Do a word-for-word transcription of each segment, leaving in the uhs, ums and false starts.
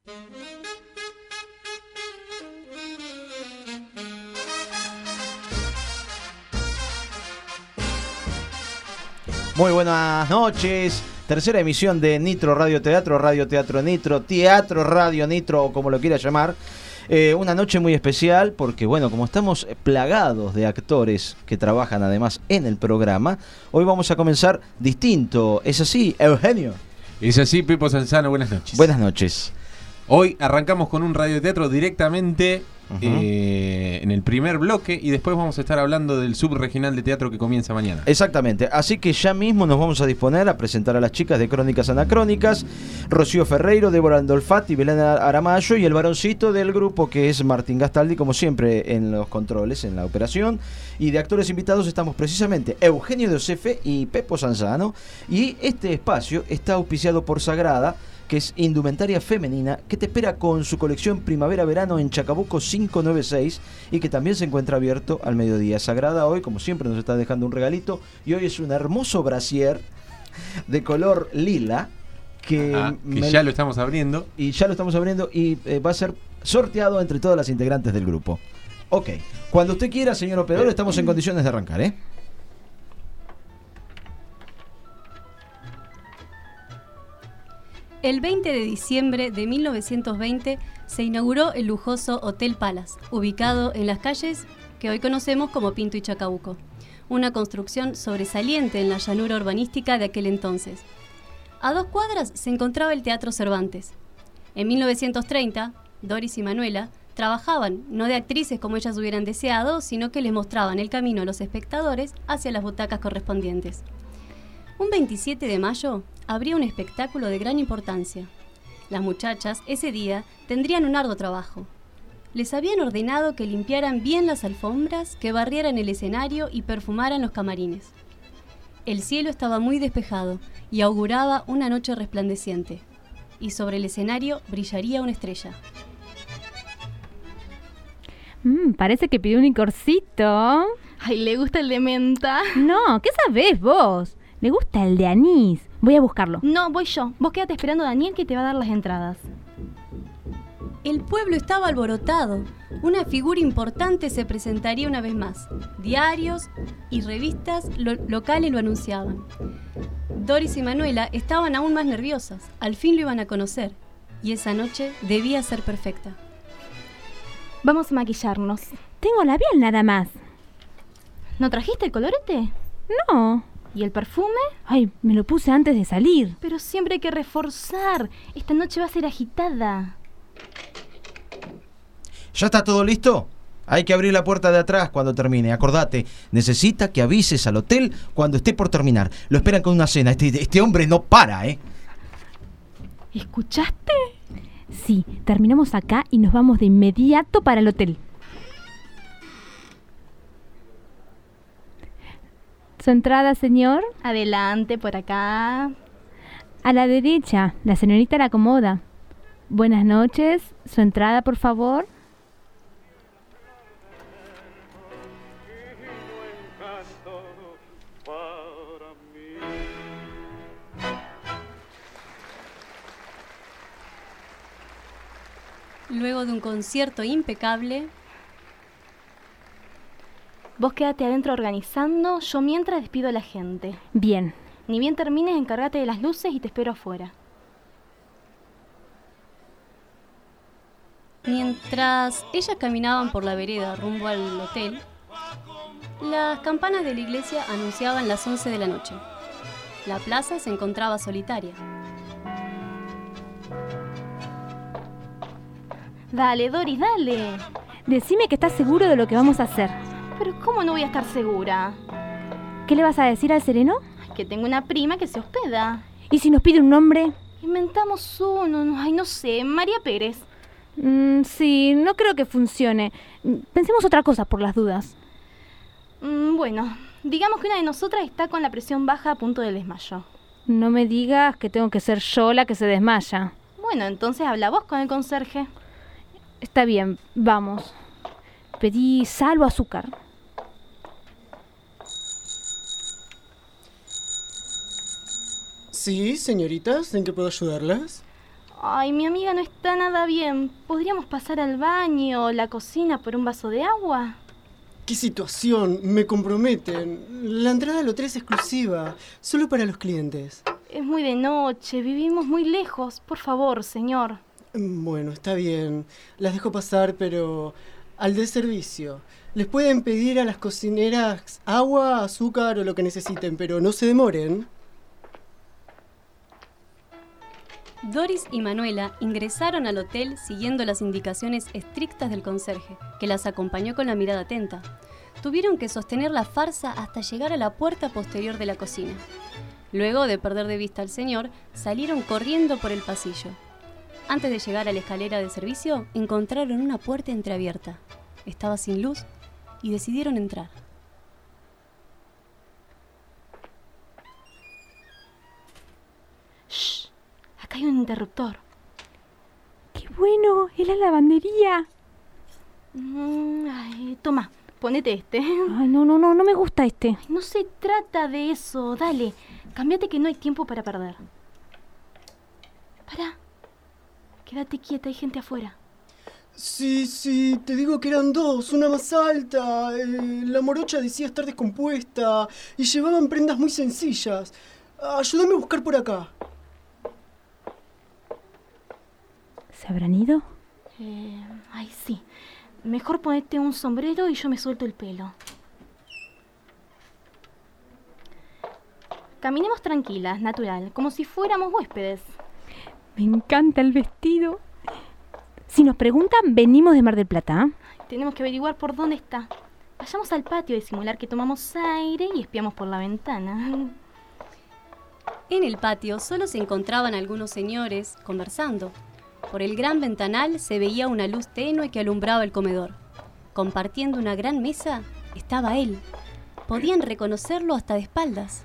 Muy buenas noches. Tercera emisión de Nitro Radio Teatro, Radio Teatro Nitro, Teatro Radio Nitro, o como lo quiera llamar. Eh, una noche muy especial porque, bueno, como estamos plagados de actores que trabajan además en el programa, hoy vamos a comenzar distinto. ¿Es así, Eugenio? Es así, Pepo Sanzano, buenas noches. Buenas noches. Hoy arrancamos con un radioteatro directamente uh-huh. eh, en el primer bloque y después vamos a estar hablando del subregional de teatro que comienza mañana. Exactamente, así que ya mismo nos vamos a disponer a presentar a las chicas de Crónicas Anacrónicas, Rocío Ferreiro, Débora Andolfati, Belén Aramayo y el varoncito del grupo que es Martín Gastaldi, como siempre en los controles, en la operación. Y de actores invitados estamos precisamente Eugenio de Osefe y Pepo Sanzano, y este espacio está auspiciado por Sagrada, que es indumentaria femenina, que te espera con su colección Primavera-Verano en Chacabuco cinco noventa y seis y que también se encuentra abierto al mediodía. Sagrada hoy, como siempre, nos está dejando un regalito y hoy es un hermoso brasier de color lila que, Ajá, que me... ya lo estamos abriendo. Y ya lo estamos abriendo y eh, va a ser sorteado entre todas las integrantes del grupo. Ok, cuando usted quiera, señor operador, estamos en condiciones de arrancar, ¿eh? El veinte de diciembre de mil novecientos veinte se inauguró el lujoso Hotel Palace, ubicado en las calles que hoy conocemos como Pinto y Chacabuco, una construcción sobresaliente en la llanura urbanística de aquel entonces. A dos cuadras se encontraba el Teatro Cervantes. En mil novecientos treinta, Doris y Manuela trabajaban no de actrices como ellas hubieran deseado, sino que les mostraban el camino a los espectadores hacia las butacas correspondientes. Un veintisiete de mayo habría un espectáculo de gran importancia. Las muchachas ese día tendrían un arduo trabajo. Les habían ordenado que limpiaran bien las alfombras, que barrieran el escenario y perfumaran los camarines. El cielo estaba muy despejado y auguraba una noche resplandeciente. Y sobre el escenario brillaría una estrella. Mm, parece que pidió un licorcito. Ay, ¿le gusta el de menta? No, ¿qué sabés vos? Le gusta el de anís. Voy a buscarlo. No, voy yo. Vos quédate esperando a Daniel que te va a dar las entradas. El pueblo estaba alborotado. Una figura importante se presentaría una vez más. Diarios y revistas lo- locales lo anunciaban. Doris y Manuela estaban aún más nerviosas. Al fin lo iban a conocer. Y esa noche debía ser perfecta. Vamos a maquillarnos. Tengo labial nada más. ¿No trajiste el colorete? No. ¿Y el perfume? Ay, me lo puse antes de salir. Pero siempre hay que reforzar. Esta noche va a ser agitada. ¿Ya está todo listo? Hay que abrir la puerta de atrás cuando termine. Acordate, necesita que avises al hotel cuando esté por terminar. Lo esperan con una cena. Este, este hombre no para, ¿eh? ¿Escuchaste? Sí, terminamos acá y nos vamos de inmediato para el hotel. ¿Su entrada, señor? Adelante, por acá. A la derecha, la señorita la acomoda. Buenas noches, su entrada, por favor. Luego de un concierto impecable, Vos quédate adentro organizando, yo mientras despido a la gente. Bien. Ni bien termines, encárgate de las luces y te espero afuera. mientras ellas caminaban por la vereda rumbo al hotel, las campanas de la iglesia anunciaban las once de la noche. La plaza se encontraba solitaria. Dale, Doris, dale. Decime que estás seguro de lo que vamos a hacer. Pero ¿cómo no voy a estar segura? ¿Qué le vas a decir al sereno? Que tengo una prima que se hospeda. ¿Y si nos pide un nombre? Inventamos uno, no, ay, no sé, María Pérez. Mm, sí, no creo que funcione. Pensemos otra cosa por las dudas. Mm, bueno, digamos que una de nosotras está con la presión baja a punto de desmayo. No me digas que tengo que ser yo la que se desmaya. Bueno, entonces habla vos con el conserje. Está bien, vamos. Pedí sal o azúcar. Sí, señoritas, ¿en qué puedo ayudarlas? Ay, mi amiga no está nada bien. ¿Podríamos pasar al baño o la cocina por un vaso de agua? ¡Qué situación! Me comprometen. La entrada al hotel es exclusiva, solo para los clientes. Es muy de noche, vivimos muy lejos. Por favor, señor. Bueno, está bien. Las dejo pasar, pero al de servicio. Les pueden pedir a las cocineras agua, azúcar o lo que necesiten, pero no se demoren. Doris y Manuela ingresaron al hotel siguiendo las indicaciones estrictas del conserje, que las acompañó con la mirada atenta. Tuvieron que sostener la farsa hasta llegar a la puerta posterior de la cocina. Luego de perder de vista al señor, salieron corriendo por el pasillo. Antes de llegar a la escalera de servicio, encontraron una puerta entreabierta. Estaba sin luz y decidieron entrar. Shh, acá hay un interruptor. ¡Qué bueno! ¡Es la lavandería! Mm, ay, toma, ponete este. Ay, no, no, no, no me gusta este. No se trata de eso, dale. Cámbiate que no hay tiempo para perder. Pará. Quédate quieta, hay gente afuera. Sí, sí, te digo que eran dos, una más alta. Eh, la morocha decía estar descompuesta y llevaban prendas muy sencillas. Ayúdame a buscar por acá. ¿Se habrán ido? Eh, ay, sí. Mejor ponete un sombrero y yo me suelto el pelo. Caminemos tranquilas, natural, como si fuéramos huéspedes. Me encanta el vestido. Si nos preguntan, venimos de Mar del Plata. Tenemos que averiguar por dónde está. Vayamos al patio y simular que tomamos aire y espiamos por la ventana. En el patio solo se encontraban algunos señores conversando. Por el gran ventanal se veía una luz tenue que alumbraba el comedor. Compartiendo una gran mesa estaba él. Podían reconocerlo hasta de espaldas.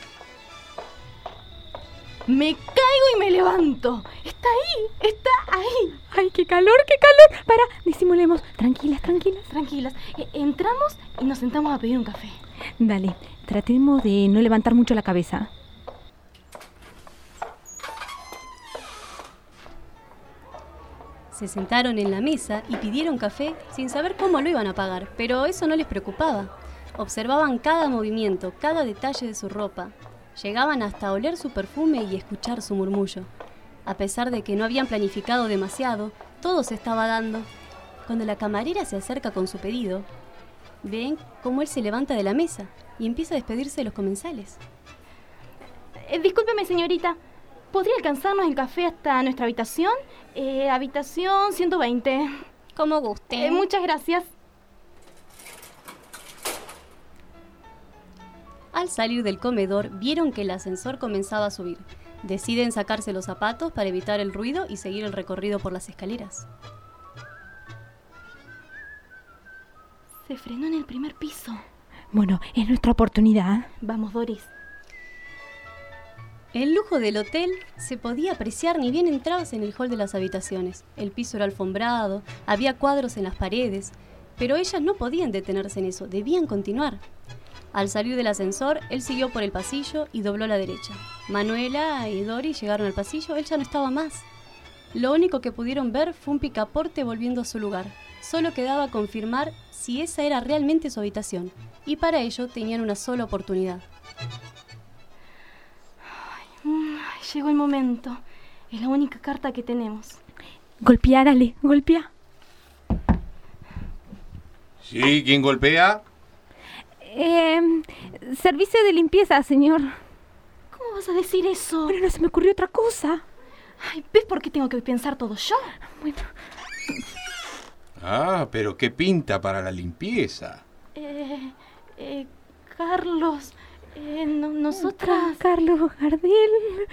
¡Me caigo y me levanto! ¡Está ahí! ¡Está ahí! ¡Ay, qué calor, qué calor! Para, disimulemos. Tranquilas, tranquilas. Tranquilas. Eh, entramos y nos sentamos a pedir un café. Dale, tratemos de no levantar mucho la cabeza. Se sentaron en la mesa y pidieron café sin saber cómo lo iban a pagar, pero eso no les preocupaba. Observaban cada movimiento, cada detalle de su ropa. Llegaban hasta oler su perfume y escuchar su murmullo. A pesar de que no habían planificado demasiado, todo se estaba dando. Cuando la camarera se acerca con su pedido, ven cómo él se levanta de la mesa y empieza a despedirse de los comensales. Eh, discúlpeme, señorita. ¿Podría alcanzarnos el café hasta nuestra habitación? Eh, habitación ciento veinte. Como guste. Eh, muchas gracias. Al salir del comedor, vieron que el ascensor comenzaba a subir. Deciden sacarse los zapatos para evitar el ruido y seguir el recorrido por las escaleras. Se frenó en el primer piso. Bueno, es nuestra oportunidad. Vamos, Doris. El lujo del hotel se podía apreciar ni bien entrabas en el hall de las habitaciones. El piso era alfombrado, había cuadros en las paredes, pero ellas no podían detenerse en eso, debían continuar. Al salir del ascensor, él siguió por el pasillo y dobló a la derecha. Manuela y Doris llegaron al pasillo, él ya no estaba más. Lo único que pudieron ver fue un picaporte volviendo a su lugar. Solo quedaba confirmar si esa era realmente su habitación, y para ello tenían una sola oportunidad. Ay, llegó el momento. Es la única carta que tenemos. Golpea, dale, golpea. Sí, ¿quién golpea? Eh, servicio de limpieza, señor. ¿Cómo vas a decir eso? Bueno, no se me ocurrió otra cosa. Ay, ¿ves por qué tengo que pensar todo yo? Bueno. Ah, pero qué pinta para la limpieza. Eh, eh, Carlos, eh, no, nosotras... Carlos Gardel.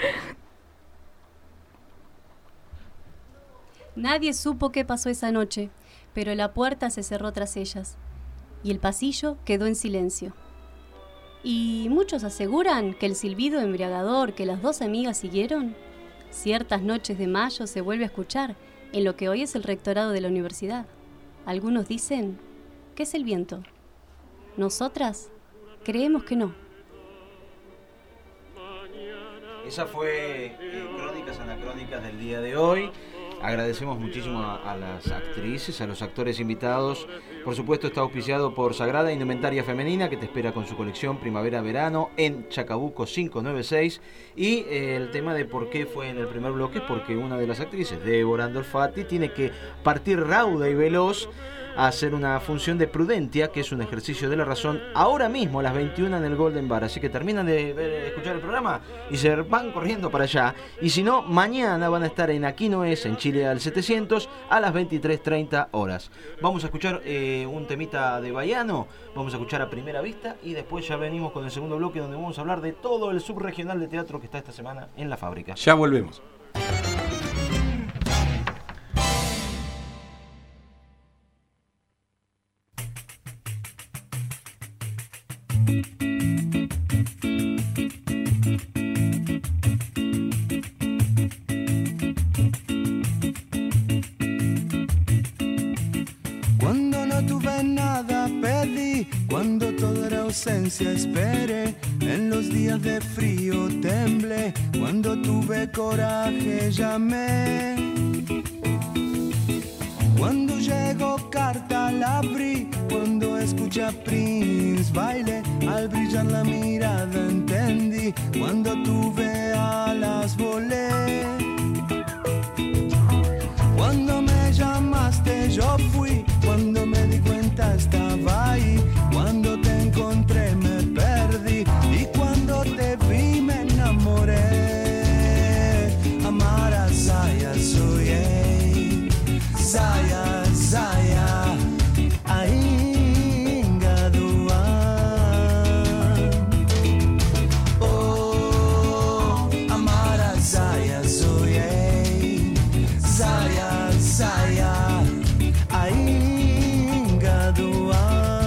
Nadie supo qué pasó esa noche, pero la puerta se cerró tras ellas y el pasillo quedó en silencio. Y muchos aseguran que el silbido embriagador que las dos amigas siguieron, ciertas noches de mayo se vuelve a escuchar en lo que hoy es el rectorado de la universidad. Algunos dicen que es el viento. Nosotras creemos que no. Esa fue eh, Crónica Crónicas Anacrónicas del día de hoy. Agradecemos muchísimo a, a las actrices, a los actores invitados. Por supuesto está auspiciado por Sagrada Indumentaria Femenina, que te espera con su colección Primavera-Verano en Chacabuco cinco noventa y seis. Y eh, el tema de por qué fue en el primer bloque, porque una de las actrices, Débora Andolfati, tiene que partir rauda y veloz a hacer una función de Prudentia, que es un ejercicio de la razón, ahora mismo a las veintiuna en el Golden Bar. Así que terminan de, ver, de escuchar el programa y se van corriendo para allá. Y si no, mañana van a estar en Aquí No Es, en Chile al setecientos, a las veintitrés treinta horas. Vamos a escuchar eh, un temita de Baiano, vamos a escuchar A Primera Vista y después ya venimos con el segundo bloque, donde vamos a hablar de todo el subregional de teatro que está esta semana en la fábrica. Ya volvemos. Cuando no tuve nada pedí, cuando toda era ausencia esperé, en los días de frío temblé, cuando tuve coraje llamé. Cuando llegó carta la abrí, cuando escuché a Prince baile, al brillar la mirada entendí, cuando tuve alas volé. Cuando me llamaste yo fui, cuando me di cuenta estaba ahí, cuando te encontré me perdí y cuando te vi me enamoré. Amar a Saya soy ey, Saya, Saya, ainga dua. Oh, amar a Saya soy ey, Saya, Saya, ainga dua.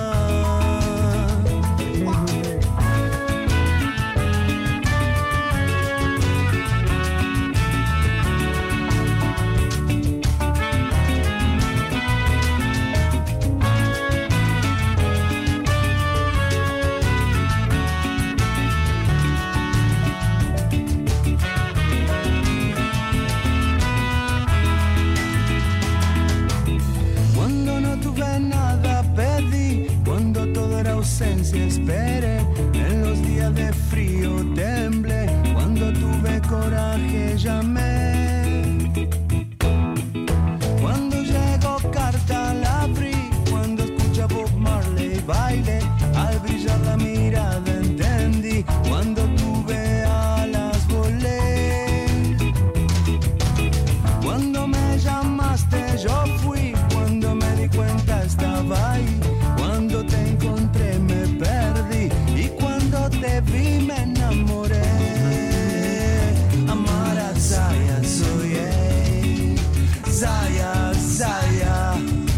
Esperé, en los días de frío temblé, cuando tuve coraje llamé. Cuando llegó carta la abrí, cuando escuché a Bob Marley baile, al brillar la mirada entendí, cuando tuve alas volé. Cuando me llamaste yo fui, cuando me di cuenta estaba ahí, cuando te encontré me perdí y cuando te vi me enamoré. Amar a Saya soy ey, Saya, Saya,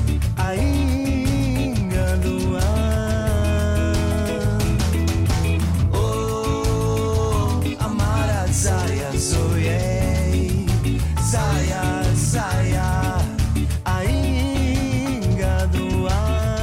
ainga dua. Oh, amar a Saya soy ey, Saya, Saya, ainga dua.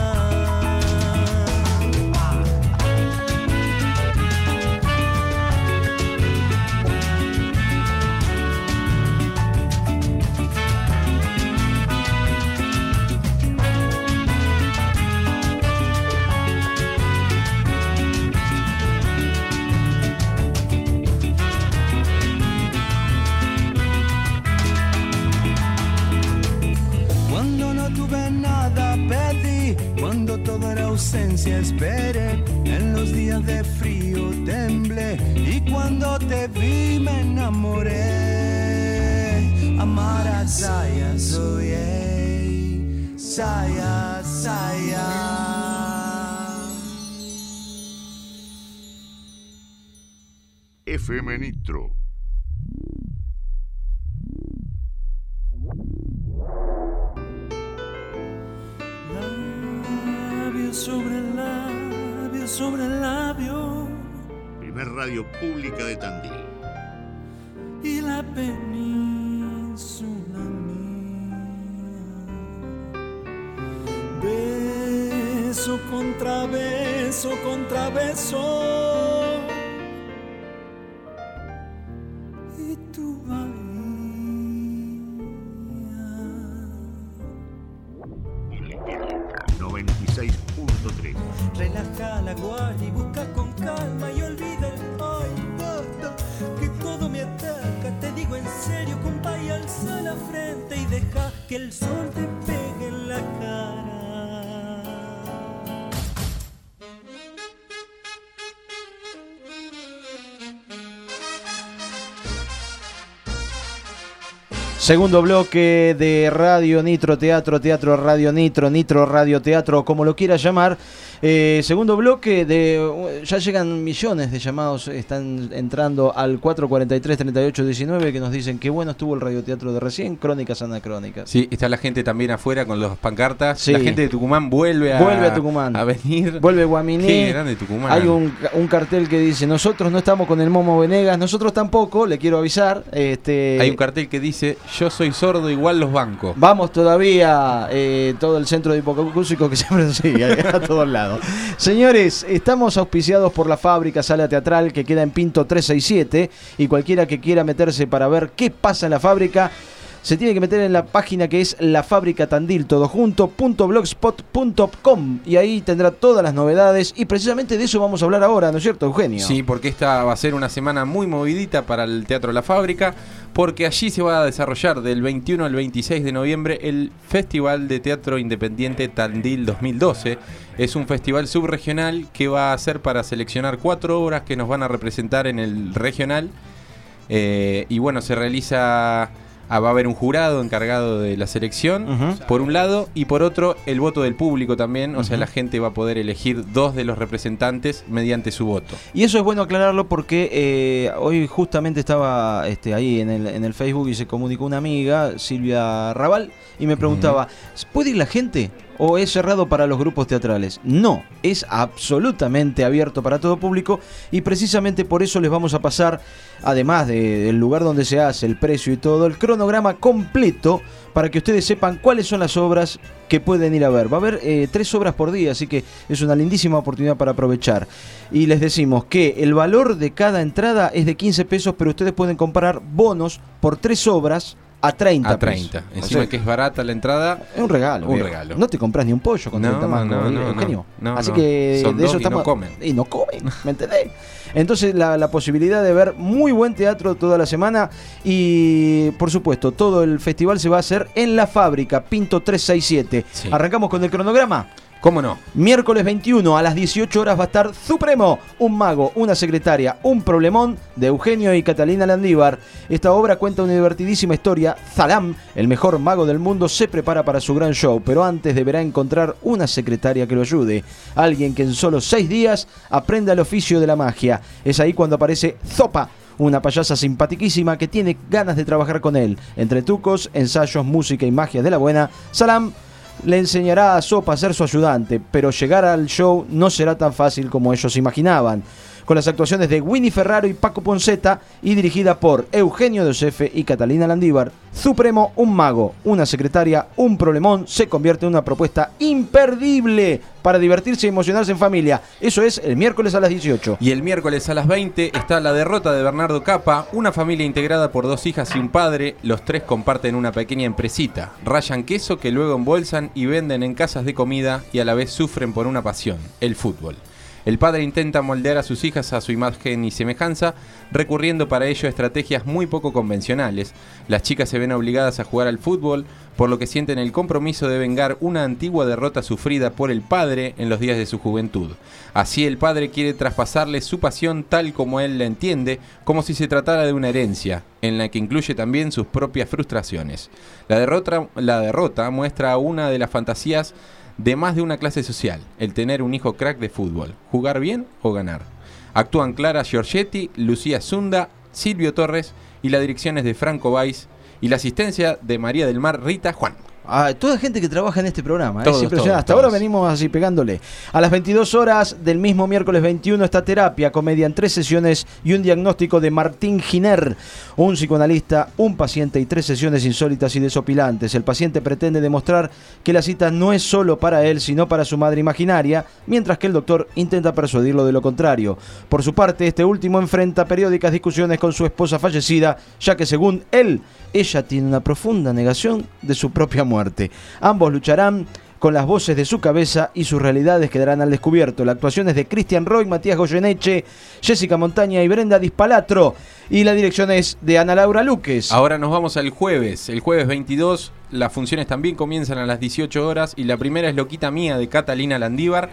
Cuando no tuve nada pedí, cuando toda era ausencia esperé, en los días de frío temblé y cuando te vi me enamoré. Amar a Saya soy ey, Saya, Saya. F M Nitro. Labio sobre labio sobre labio. Primer radio pública de Tandil. Y la península mía. Beso contra beso contra beso. Y tu bahía. punto tres. Relaja la guardia y busca con calma y olvida el ay, basta, que todo me ataca. Te digo en serio, compa, y alza la frente y deja que el sol te pegue en la cara. Segundo bloque de Radio Nitro Teatro, Teatro Radio Nitro, Nitro Radio Teatro, como lo quieras llamar. Eh, segundo bloque de... Ya llegan millones de llamados, están entrando al cuatro cuatro tres, treinta y ocho diecinueve, que nos dicen que bueno estuvo el radioteatro de recién, Crónicas Anacrónicas. Sí, está la gente también afuera con las pancartas. Sí. La gente de Tucumán vuelve a, vuelve a Tucumán. A venir. Vuelve Guaminí. Qué grande Tucumán. Hay un, un cartel que dice, nosotros no estamos con el Momo Venegas, nosotros tampoco, le quiero avisar. Este, Hay un cartel que dice, yo soy sordo, igual los bancos. Vamos todavía, eh, todo el centro de hipocúsico que siempre sigue a todos lados. Señores, estamos auspiciados por la Fábrica Sala Teatral, que queda en Pinto trescientos sesenta y siete, y cualquiera que quiera meterse para ver qué pasa en la fábrica se tiene que meter en la página que es La Fábrica Tandil, todo junto, punto blogspot punto com, y ahí tendrá todas las novedades, y precisamente de eso vamos a hablar ahora, ¿no es cierto, Eugenio? Sí, porque esta va a ser una semana muy movidita para el Teatro La Fábrica, porque allí se va a desarrollar del veintiuno al veintiséis de noviembre el Festival de Teatro Independiente Tandil dos mil doce. Es un festival subregional que va a ser para seleccionar cuatro obras que nos van a representar en el regional, eh, y bueno, se realiza... Ah, va a haber un jurado encargado de la selección, uh-huh. por un lado, y por otro, el voto del público también. O uh-huh. sea, la gente va a poder elegir dos de los representantes mediante su voto. Y eso es bueno aclararlo porque eh, hoy justamente estaba este, ahí en el, en el Facebook y se comunicó una amiga, Silvia Raval, y me preguntaba, uh-huh. ¿puede ir la gente? ¿O es cerrado para los grupos teatrales? No, es absolutamente abierto para todo público, y precisamente por eso les vamos a pasar, además de, del lugar donde se hace, el precio y todo, el cronograma completo para que ustedes sepan cuáles son las obras que pueden ir a ver. Va a haber eh, tres obras por día, así que es una lindísima oportunidad para aprovechar. Y les decimos que el valor de cada entrada es de quince pesos, pero ustedes pueden comprar bonos por tres obras a treinta. A treinta. Encima, o sea, que es barata la entrada. Es un regalo. Un viejo. regalo. No te compras ni un pollo con no, treinta mangos, no, no, Eugenio. No, no, Así no. que Son de eso dos estamos. Y no comen. Y no comen, ¿me entendés? Entonces la, la posibilidad de ver muy buen teatro toda la semana, y por supuesto todo el festival se va a hacer en La Fábrica, Pinto trescientos sesenta y siete. Sí. Arrancamos con el cronograma. ¿Cómo no? Miércoles veintiuno a las dieciocho horas va a estar Supremo, un mago, una secretaria, un problemón, de Eugenio y Catalina Landívar. Esta obra cuenta una divertidísima historia. Zalam, el mejor mago del mundo, se prepara para su gran show, pero antes deberá encontrar una secretaria que lo ayude, alguien que en solo seis días aprenda el oficio de la magia. Es ahí cuando aparece Zopa, una payasa simpaticísima que tiene ganas de trabajar con él. Entre tucos, ensayos, música y magia de la buena, Zalam le enseñará a Zopa a ser su ayudante, pero llegar al show no será tan fácil como ellos imaginaban. Con las actuaciones de Winnie Ferraro y Paco Ponceta, y dirigida por Eugenio Dosefe y Catalina Landívar, Supremo, un mago, una secretaria, un problemón, se convierte en una propuesta imperdible para divertirse y emocionarse en familia. Eso es el miércoles a las dieciocho. Y el miércoles a las veinte está La derrota de Bernardo Capa, una familia integrada por dos hijas y un padre. Los tres comparten una pequeña empresita, rayan queso que luego embolsan y venden en casas de comida, y a la vez sufren por una pasión, el fútbol. El padre intenta moldear a sus hijas a su imagen y semejanza, recurriendo para ello a estrategias muy poco convencionales. Las chicas se ven obligadas a jugar al fútbol, por lo que sienten el compromiso de vengar una antigua derrota sufrida por el padre en los días de su juventud. Así el padre quiere traspasarle su pasión tal como él la entiende, como si se tratara de una herencia, en la que incluye también sus propias frustraciones. La derrota, la derrota muestra una de las fantasías de más de una clase social, el tener un hijo crack de fútbol, jugar bien o ganar. Actúan Clara Giorgetti, Lucía Zunda, Silvio Torres, y la dirección es de Franco Valls, y la asistencia de María del Mar Rita Juan. Ah, toda gente que trabaja en este programa, todos, es impresionante. Todos, Hasta todos. ahora venimos así pegándole. A las veintidós horas del mismo miércoles veintiuno está Terapia, comedia en tres sesiones y un diagnóstico de Martín Giner, un psicoanalista, un paciente y tres sesiones insólitas y desopilantes. El paciente pretende demostrar que la cita no es solo para él, sino para su madre imaginaria, mientras que el doctor intenta persuadirlo de lo contrario. Por su parte, este último enfrenta periódicas discusiones con su esposa fallecida, ya que según él, ella tiene una profunda negación de su propia muerte. Ambos lucharán con las voces de su cabeza y sus realidades quedarán al descubierto. La actuación es de Cristian Roy, Matías Goyeneche, Jessica Montaña y Brenda Dispalatro. Y la dirección es de Ana Laura Luques. Ahora nos vamos al jueves. El jueves veintidós, las funciones también comienzan a las dieciocho horas. Y la primera es Loquita Mía, de Catalina Landívar.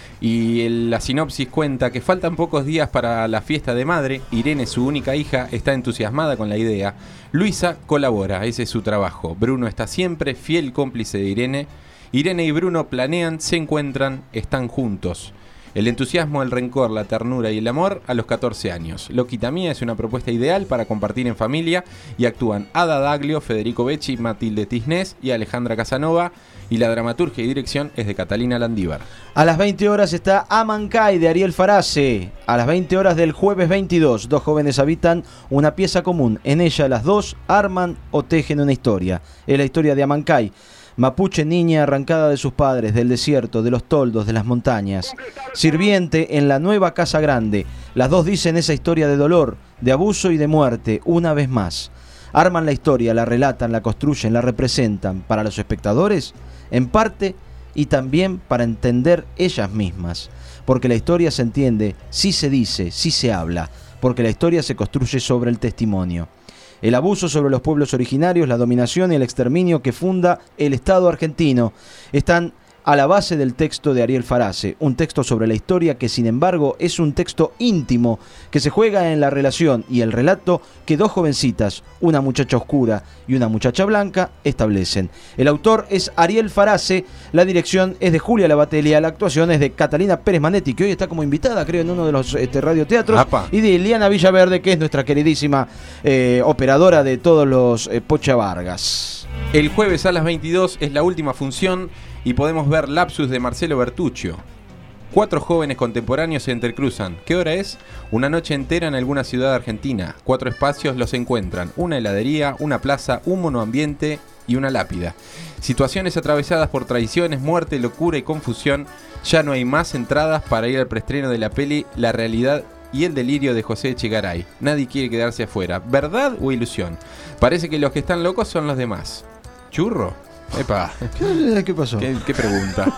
Y el, la sinopsis cuenta que faltan pocos días para la fiesta de madre. Irene, su única hija, está entusiasmada con la idea. Luisa colabora, ese es su trabajo. Bruno está siempre fiel cómplice de Irene. Irene y Bruno planean, se encuentran, están juntos. El entusiasmo, el rencor, la ternura y el amor a los catorce años. Loquita Mía es una propuesta ideal para compartir en familia y actúan Ada Daglio, Federico Becci, Matilde Tisnés y Alejandra Casanova. Y la dramaturgia y dirección es de Catalina Landívar. A las veinte horas está Amancay, de Ariel Farace. A las veinte horas del jueves veintidós, dos jóvenes habitan una pieza común. En ella las dos arman o tejen una historia. Es la historia de Amancay, mapuche niña arrancada de sus padres, del desierto, de los toldos, de las montañas. Sirviente en la nueva casa grande. Las dos dicen esa historia de dolor, de abuso y de muerte, una vez más. Arman la historia, la relatan, la construyen, la representan. Para los espectadores, en parte, y también para entender ellas mismas. Porque la historia se entiende si se dice, si se habla. Porque la historia se construye sobre el testimonio. El abuso sobre los pueblos originarios, la dominación y el exterminio que funda el Estado argentino están a la base del texto de Ariel Farace, un texto sobre la historia que sin embargo es un texto íntimo que se juega en la relación y el relato que dos jovencitas, una muchacha oscura y una muchacha blanca, establecen. El autor es Ariel Farace, la dirección es de Julia Labatelia, la actuación es de Catalina Pérez Manetti, que hoy está como invitada, creo, en uno de los este, radioteatros, Apa. y de Eliana Villaverde, que es nuestra queridísima eh, operadora de todos los eh, Pocha Vargas. El jueves a las veintidós es la última función y podemos ver Lapsus de Marcelo Bertuccio. Cuatro jóvenes contemporáneos se entrecruzan. ¿Qué hora es? Una noche entera en alguna ciudad argentina. Cuatro espacios los encuentran. Una heladería, una plaza, un monoambiente y una lápida. Situaciones atravesadas por traiciones, muerte, locura y confusión. Ya no hay más entradas para ir al preestreno de la peli La realidad y el delirio de José Echegaray. Nadie quiere quedarse afuera. ¿Verdad o ilusión? Parece que los que están locos son los demás. ¿Churro? Epa. ¿Qué, ¿Qué pasó? ¿Qué, qué pregunta?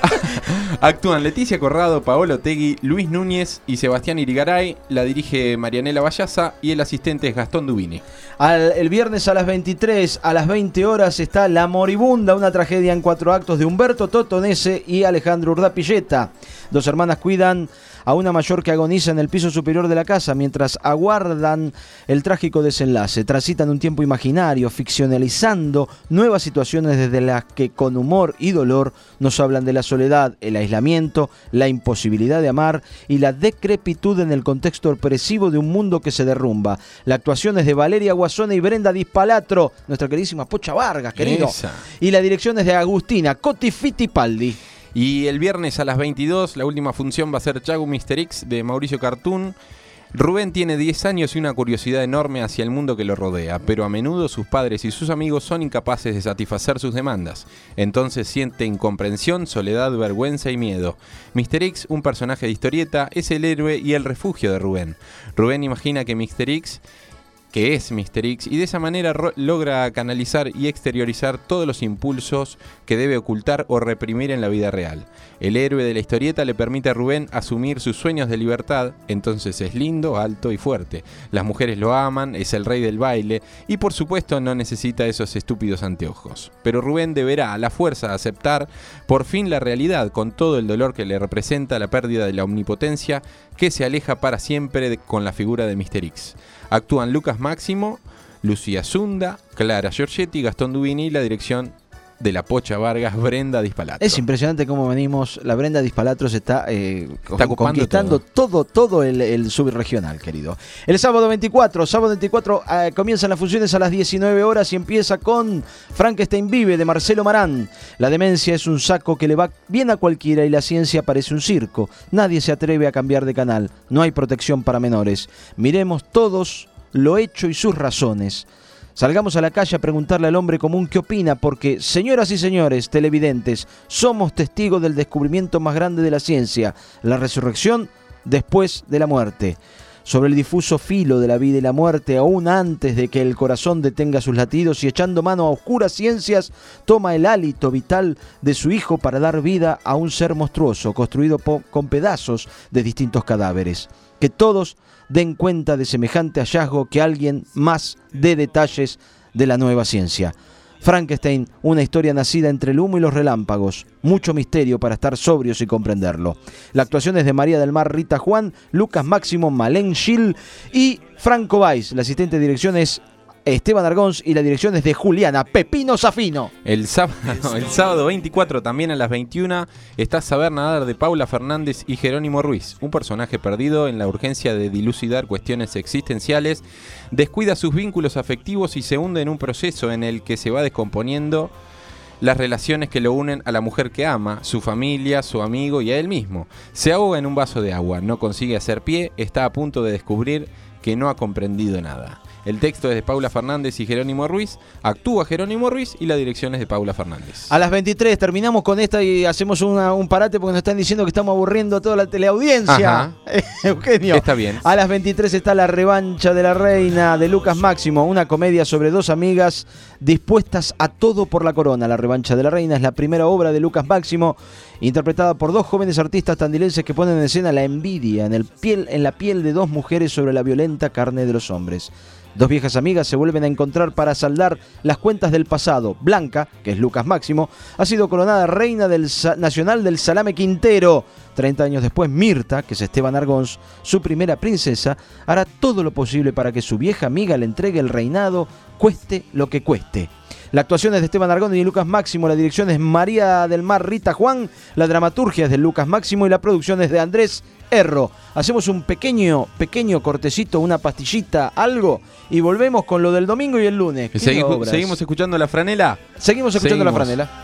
Actúan Leticia Corrado, Paolo Tegui, Luis Núñez y Sebastián Irigaray. La dirige Marianela Vallaza y el asistente es Gastón Dubini. Al, el viernes a las veintitrés, a las veinte horas está La Moribunda, una tragedia en cuatro actos de Humberto Totonese y Alejandro Urdapilleta. Dos hermanas cuidan a una mayor que agoniza en el piso superior de la casa mientras aguardan el trágico desenlace. Transitan un tiempo imaginario, ficcionalizando nuevas situaciones desde las que con humor y dolor nos hablan de la soledad, el aislamiento, la imposibilidad de amar y la decrepitud en el contexto opresivo de un mundo que se derrumba. La actuación es de Valeria Guasone y Brenda Dispalatro, nuestra queridísima Pocha Vargas, querido. Esa. Y la dirección es de Agustina Coti Fittipaldi. Y el viernes a las veintidós, la última función va a ser Chagu mister X de Mauricio Cartún. Rubén tiene diez años y una curiosidad enorme hacia el mundo que lo rodea, pero a menudo sus padres y sus amigos son incapaces de satisfacer sus demandas. Entonces siente incomprensión, soledad, vergüenza y miedo. mister X, un personaje de historieta, es el héroe y el refugio de Rubén. Rubén imagina que mister X... que es mister X, y de esa manera ro- logra canalizar y exteriorizar todos los impulsos que debe ocultar o reprimir en la vida real. El héroe de la historieta le permite a Rubén asumir sus sueños de libertad, entonces es lindo, alto y fuerte. Las mujeres lo aman, es el rey del baile, y por supuesto no necesita esos estúpidos anteojos. Pero Rubén deberá a la fuerza aceptar por fin la realidad, con todo el dolor que le representa la pérdida de la omnipotencia, que se aleja para siempre de- con la figura de mister X. Actúan Lucas Máximo, Lucía Zunda, Clara Giorgetti, Gastón Dubini y la dirección de la Pocha Vargas, Brenda Dispalatro. Es impresionante cómo venimos. La Brenda Dispalatro se está, eh, Está ocupando conquistando todo, todo, todo el, el subregional, querido. El sábado veinticuatro, sábado veinticuatro eh, comienzan las funciones a las diecinueve horas y empieza con Frankenstein Vive de Marcelo Marán. La demencia es un saco que le va bien a cualquiera y la ciencia parece un circo. Nadie se atreve a cambiar de canal. No hay protección para menores. Miremos todos lo hecho y sus razones. Salgamos a la calle a preguntarle al hombre común qué opina, porque, señoras y señores televidentes, somos testigos del descubrimiento más grande de la ciencia, la resurrección después de la muerte. sobre el difuso filo de la vida y la muerte, aún antes de que el corazón detenga sus latidos, y echando mano a oscuras ciencias, toma el hálito vital de su hijo para dar vida a un ser monstruoso, construido po- con pedazos de distintos cadáveres. Que todos den cuenta de semejante hallazgo, que alguien más dé detalles de la nueva ciencia. Frankenstein, una historia nacida entre el humo y los relámpagos. Mucho misterio para estar sobrios y comprenderlo. La actuación es de María del Mar Rita Juan, Lucas Máximo, Malén Gil y Franco Valls. La asistente de dirección es Esteban Argons y la dirección es de Juliana Pepino Zafino. El sábado, el sábado veinticuatro, también a las veintiuna, está Saber Nadar de Paula Fernández y Jerónimo Ruiz. Un personaje perdido en la urgencia de dilucidar cuestiones existenciales, descuida sus vínculos afectivos y se hunde en un proceso en el que se va descomponiendo las relaciones que lo unen a la mujer que ama, su familia, su amigo y a él mismo. Se ahoga en un vaso de agua, no consigue hacer pie, está a punto de descubrir que no ha comprendido nada. El texto es de Paula Fernández y Jerónimo Ruiz, actúa Jerónimo Ruiz y la dirección es de Paula Fernández. A las veintitrés terminamos con esta y hacemos una, un parate porque nos están diciendo que estamos aburriendo a toda la teleaudiencia. Eugenio. Está bien. A las veintitrés está La revancha de la reina de Lucas Máximo, una comedia sobre dos amigas dispuestas a todo por la corona. La revancha de la reina es la primera obra de Lucas Máximo, interpretada por dos jóvenes artistas tandilenses que ponen en escena la envidia en, el piel, en la piel de dos mujeres sobre la violenta carne de los hombres. Dos viejas amigas se vuelven a encontrar para saldar las cuentas del pasado. Blanca, que es Lucas Máximo, ha sido coronada reina del Sa- nacional del Salame Quintero. Treinta años después, Mirta, que es Esteban Argons, su primera princesa, hará todo lo posible para que su vieja amiga le entregue el reinado, cueste lo que cueste. La actuación es de Esteban Argón y Lucas Máximo, la dirección es María del Mar Rita Juan, la dramaturgia es de Lucas Máximo y la producción es de Andrés Erro. Hacemos un pequeño, pequeño cortecito, una pastillita, algo, y volvemos con lo del domingo y el lunes. Segui- ¿Seguimos escuchando La Franela? Seguimos escuchando Seguimos. La Franela.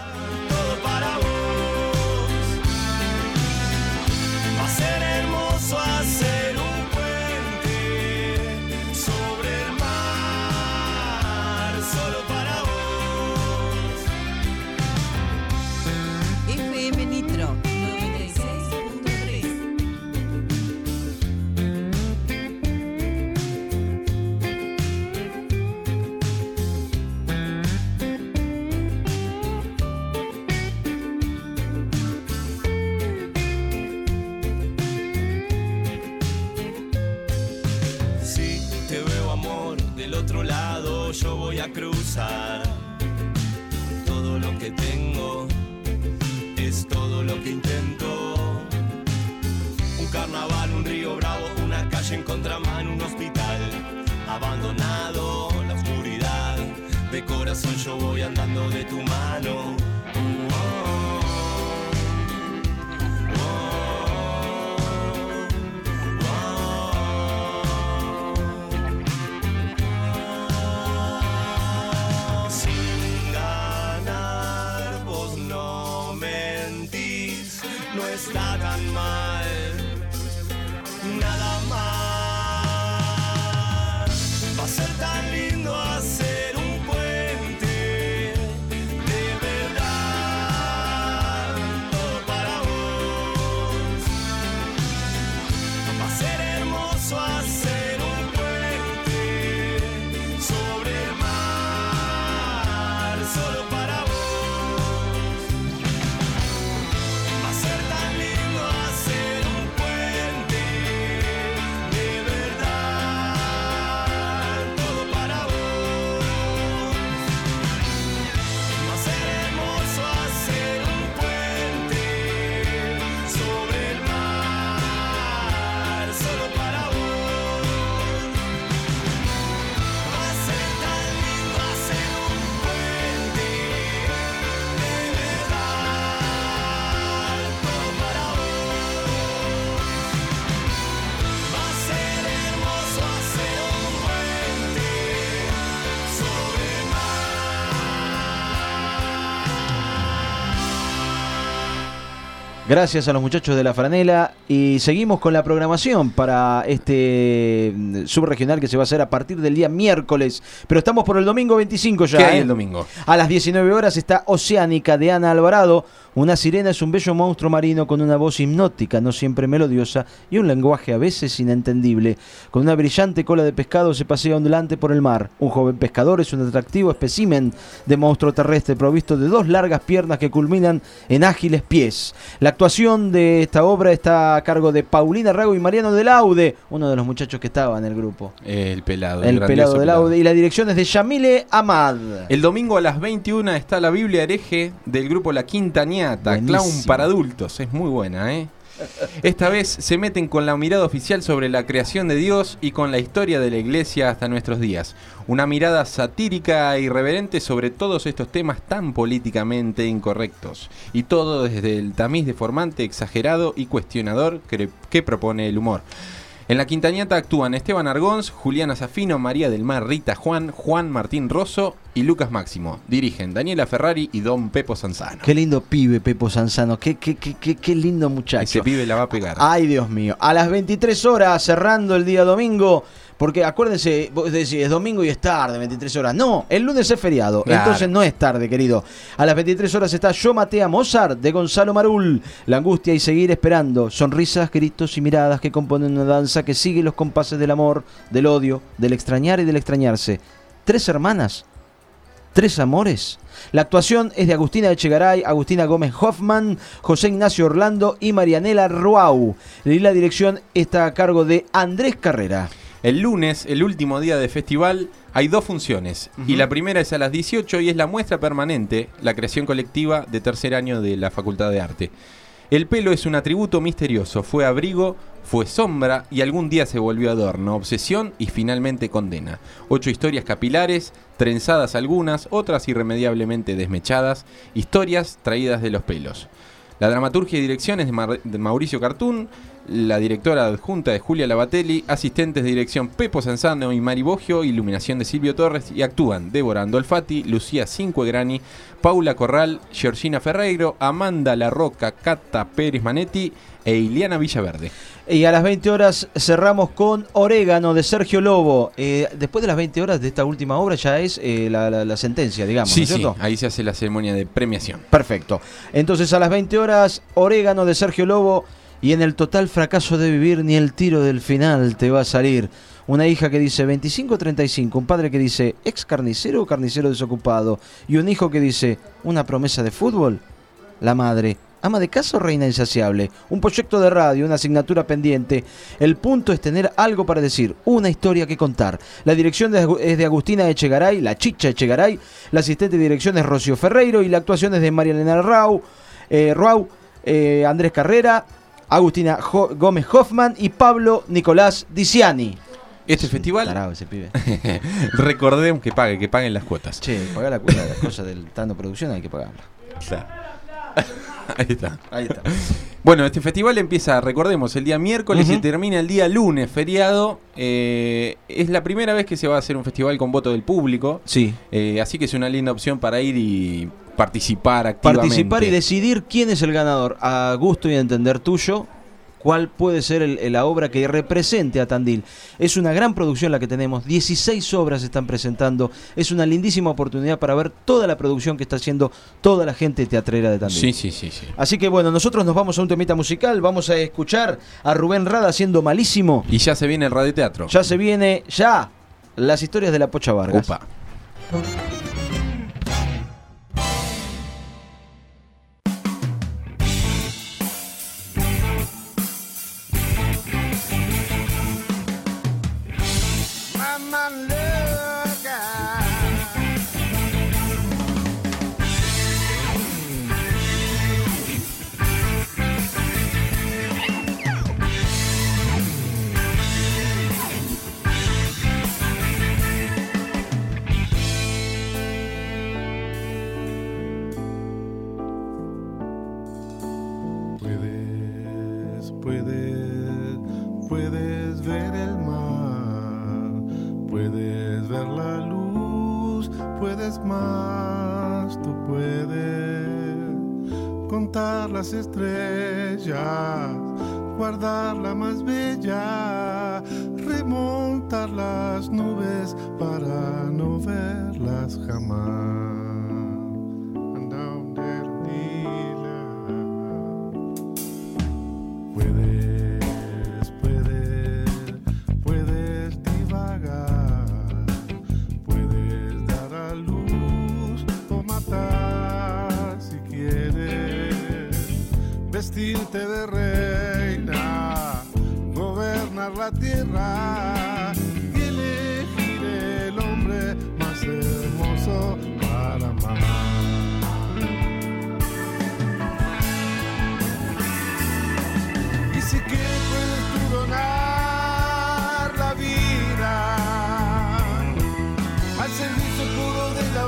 Va a ser hermoso hacer un puente sobre el mar, solo para vos. F M Nitro noventa y seis punto tres. Si te veo, amor, del otro lado yo voy a cruzar. Todo lo que tengo es todo lo que intento. Un carnaval, un río bravo, una calle en contramano, un hospital abandonado, la oscuridad. De corazón yo voy andando de tu mano. Sin ganar, vos no mentís, no está tan mal, nada más. Va a ser tan lindo hacer un puente, de verdad, todo para vos. Va a ser hermoso hacer un puente sobre el mar, solo para vos. Va a ser tan lindo hacer un puente, de verdad, todo para vos. Va a ser hermoso hacer un puente sobre el mar, solo para vos. Va a ser tan lindo hacer un puente, de verdad, todo para vos. Va a ser hermoso hacer un puente sobre el Gracias a los muchachos de La Franela y seguimos con la programación para este mm, subregional que se va a hacer a partir del día miércoles, pero estamos por el domingo veinticinco ya. ¿Qué hay ¿eh? el domingo? A las diecinueve horas está Oceánica de Ana Alvarado, Una sirena es un bello monstruo marino con una voz hipnótica, no siempre melodiosa, y un lenguaje a veces inentendible. Con una brillante cola de pescado se pasea ondulante por el mar. Un joven pescador es un atractivo espécimen de monstruo terrestre provisto de dos largas piernas que culminan en ágiles pies. La actuación de esta obra está a cargo de Paulina Rago y Mariano de Laude, uno de los muchachos que estaba en el grupo. El pelado. El, el pelado de Laude. Y la dirección es de Yamile Ahmad. El domingo a las veintiuna está la Biblia hereje del grupo La Quintañata, clown para adultos. Es muy buena, ¿eh? Esta vez se meten con la mirada oficial sobre la creación de Dios y con la historia de la iglesia hasta nuestros días. Una mirada satírica e irreverente sobre todos estos temas tan políticamente incorrectos. Y todo desde el tamiz deformante, exagerado y cuestionador que, que propone el humor. En La Quintañata actúan Esteban Argons, Juliana Zafino, María del Mar, Rita Juan, Juan Martín Rosso y Lucas Máximo. Dirigen Daniela Ferrari y Don Pepo Sanzano. Qué lindo pibe Pepo Sanzano, qué, qué, qué, qué, qué lindo muchacho. Ese pibe la va a pegar. Ay, Dios mío. A las veintitrés horas, cerrando el día domingo, porque acuérdense, vos decís, es domingo y es tarde, veintitrés horas. No, el lunes es feriado, claro. Entonces no es tarde, querido. A las veintitrés horas está Yo maté a Mozart, de Gonzalo Marul. La angustia y seguir esperando. Sonrisas, gritos y miradas que componen una danza que sigue los compases del amor, del odio, del extrañar y del extrañarse. Tres hermanas, tres amores. La actuación es de Agustina Echegaray, Agustina Gómez Hoffman, José Ignacio Orlando y Marianela Ruau. Y la dirección está a cargo de Andrés Carrera. El lunes, el último día de festival, hay dos funciones. Uh-huh. Y la primera es a las dieciocho y es la muestra permanente, la creación colectiva de tercer año de la Facultad de Arte. El pelo es un atributo misterioso, fue abrigo, fue sombra y algún día se volvió adorno, obsesión y finalmente condena. Ocho historias capilares, trenzadas algunas, otras irremediablemente desmechadas, historias traídas de los pelos. La dramaturgia y dirección es de, Mar- de Mauricio Cartún, la directora adjunta de Julia Labatelli, asistentes de dirección Pepo Sanzano y Mari Boggio, iluminación de Silvio Torres y actúan Débora Andolfati, Lucía Cinquegrani, Paula Corral, Georgina Ferreiro, Amanda La Roca, Cata Pérez Manetti e Iliana Villaverde. Y a las veinte horas cerramos con Orégano de Sergio Lobo. Eh, después de las veinte horas de esta última obra ya es eh, la, la, la sentencia, digamos. Sí, ¿no es cierto? Sí, ahí se hace la ceremonia de premiación. Perfecto. Entonces a las veinte horas, Orégano de Sergio Lobo. Y en el total fracaso de vivir ni el tiro del final te va a salir. Una hija que dice veinticinco treinta y cinco, un padre que dice ex carnicero o carnicero desocupado, y un hijo que dice una promesa de fútbol. La madre, ama de casa o reina insaciable, un proyecto de radio, una asignatura pendiente. El punto es tener algo para decir, una historia que contar. La dirección es de Agustina Echegaray, la chicha Echegaray, la asistente de dirección es Rocío Ferreiro y la actuación es de María Elena Rau, eh, Ruau, eh, Andrés Carrera, Agustina jo- Gómez Hoffman y Pablo Nicolás Diciani. Este festival, tarado ese pibe. Recordemos que pague, que paguen las cuotas. Che, pagar la cuota de las cosas del Tano Producción hay que pagarla. Claro. Ahí está. Ahí está. Bueno, este festival empieza, recordemos, el día miércoles uh-huh. y termina el día lunes, feriado. Eh, es la primera vez que se va a hacer un festival con voto del público. Sí. Eh, así que es una linda opción para ir y participar activamente. Participar y decidir quién es el ganador, a gusto y a entender tuyo. ¿Cuál puede ser el, la obra que represente a Tandil? Es una gran producción la que tenemos, dieciséis obras se están presentando, es una lindísima oportunidad para ver toda la producción que está haciendo toda la gente teatrera de Tandil. Sí, sí, sí, sí. Así que bueno, nosotros nos vamos a un temita musical, vamos a escuchar a Rubén Rada haciendo Malísimo. Y ya se viene el radioteatro. Ya se viene, ya, las historias de la Pocha Vargas. Opa. Estrellas, guardar la más bella, remontar las nubes para no verlas jamás. And down there, Nila. vestirte de reina, gobernar la tierra y elegir el hombre más hermoso para amar. Y si quieres puedes tú donar la vida al servicio puro de la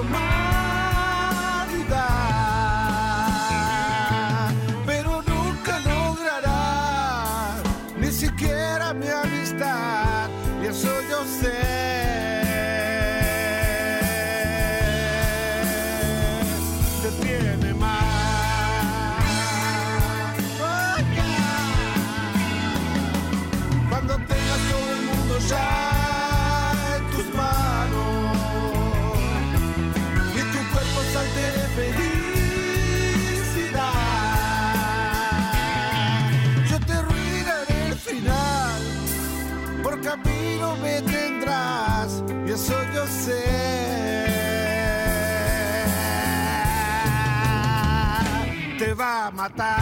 humanidad, pero nunca lograrás ni siquiera mi amistad, y eso yo sé. Te tiene mal. Oh, yeah. Cuando tengas todo el mundo ya en tus manos y tu cuerpo salte de felicidad, yo te arruinaré el final, por camino me tendrás, y eso yo sé. Te va a matar.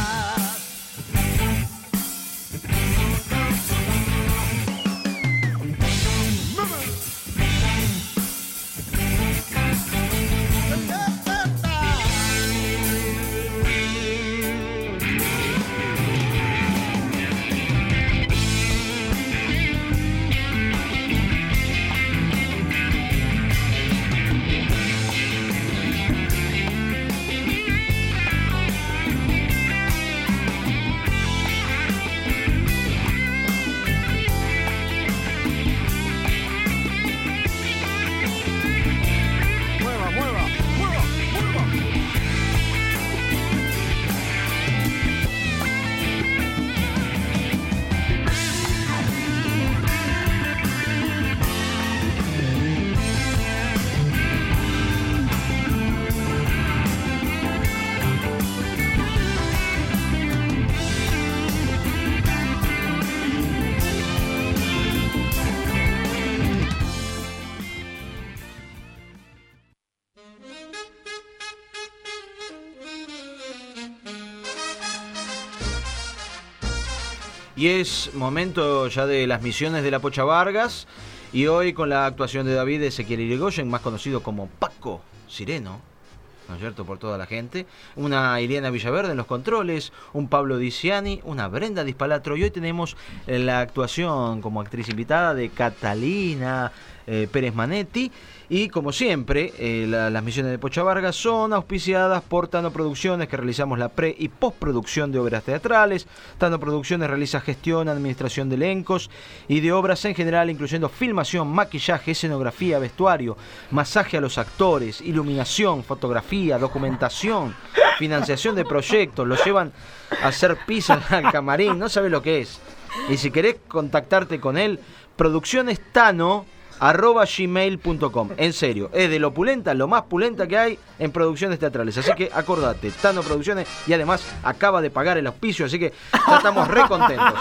Y es momento ya de las misiones de la Pocha Vargas. Y hoy con la actuación de David Ezequiel Irigoyen, más conocido como Paco Sireno, ¿no es cierto?, por toda la gente. Una Ileana Villaverde en los controles, un Pablo Diciani, una Brenda Dispalatro. Y hoy tenemos la actuación como actriz invitada de Catalina eh, Pérez Manetti. Y como siempre, eh, la, las misiones de Pocha Vargas son auspiciadas por Tano Producciones, que realizamos la pre- y postproducción de obras teatrales. Tano Producciones realiza gestión, administración de elencos y de obras en general, incluyendo filmación, maquillaje, escenografía, vestuario, masaje a los actores, iluminación, fotografía, documentación, financiación de proyectos. Los llevan a hacer pizza al camarín, no sabes lo que es. Y si querés contactarte con él, producciones Tano arroba gmail punto com. En serio, es de lo pulenta, lo más pulenta que hay en producciones teatrales. Así que acordate, Tano Producciones, y además acaba de pagar el auspicio, así que ya estamos re contentos.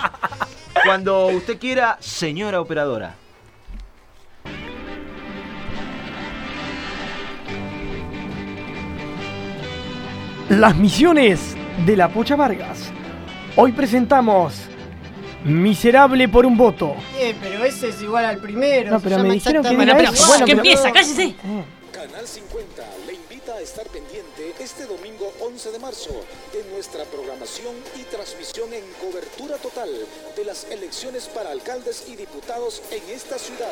Cuando usted quiera, señora operadora. Las misiones de la Pocha Vargas. Hoy presentamos Miserable por un voto. Eh, pero ese es igual al primero. No, pero se me llama dijeron que exactamente era igual. ese. Bueno, que pero- empieza, cállese. Eh. Canal cincuenta le invita a estar pendiente este domingo once de marzo de nuestra programación y transmisión en cobertura total de las elecciones para alcaldes y diputados en esta ciudad.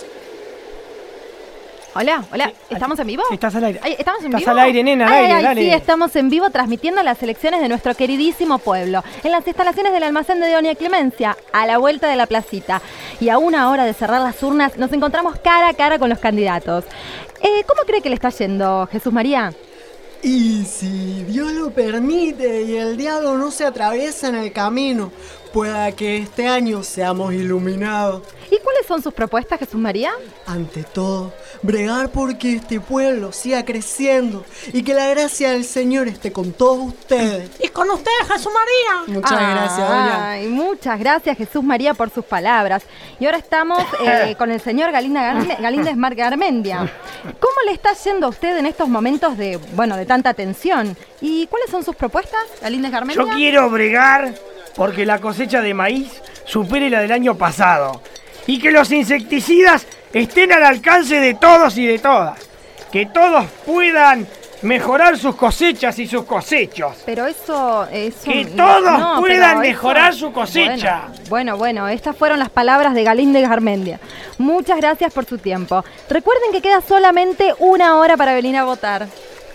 Hola, hola, ¿estamos en vivo? Estás al aire. Ay, ¿Estamos en Estás vivo? al aire, nena, al Ay, aire, ay, dale. Sí, estamos en vivo transmitiendo las elecciones de nuestro queridísimo pueblo, en las instalaciones del almacén de Doña Clemencia, a la vuelta de la placita. Y a una hora de cerrar las urnas, nos encontramos cara a cara con los candidatos. Eh, ¿Cómo cree que le está yendo, Jesús María? Y si Dios lo permite y el diablo no se atraviesa en el camino, pueda que este año seamos iluminados. ¿Y cuál es son sus propuestas, Jesús María? Ante todo, bregar porque este pueblo siga creciendo y que la gracia del Señor esté con todos ustedes. Y con usted, Jesús María. Muchas ah, gracias, doña. Ay, muchas gracias, Jesús María, por sus palabras. Y ahora estamos eh, con el señor Galinda Galíndez Mar Garmendia. ¿Cómo le está yendo a usted en estos momentos de, bueno, de tanta tensión? ¿Y cuáles son sus propuestas, Galíndez Garmendia? Yo quiero bregar porque la cosecha de maíz supere la del año pasado y que los insecticidas estén al alcance de todos y de todas. Que todos puedan mejorar sus cosechas y sus cosechos. Pero eso... eso que todos no, puedan mejorar eso, su cosecha. Bueno, bueno, bueno, estas fueron las palabras de Galíndez Garmendia. Muchas gracias por su tiempo. Recuerden que queda solamente una hora para venir a votar.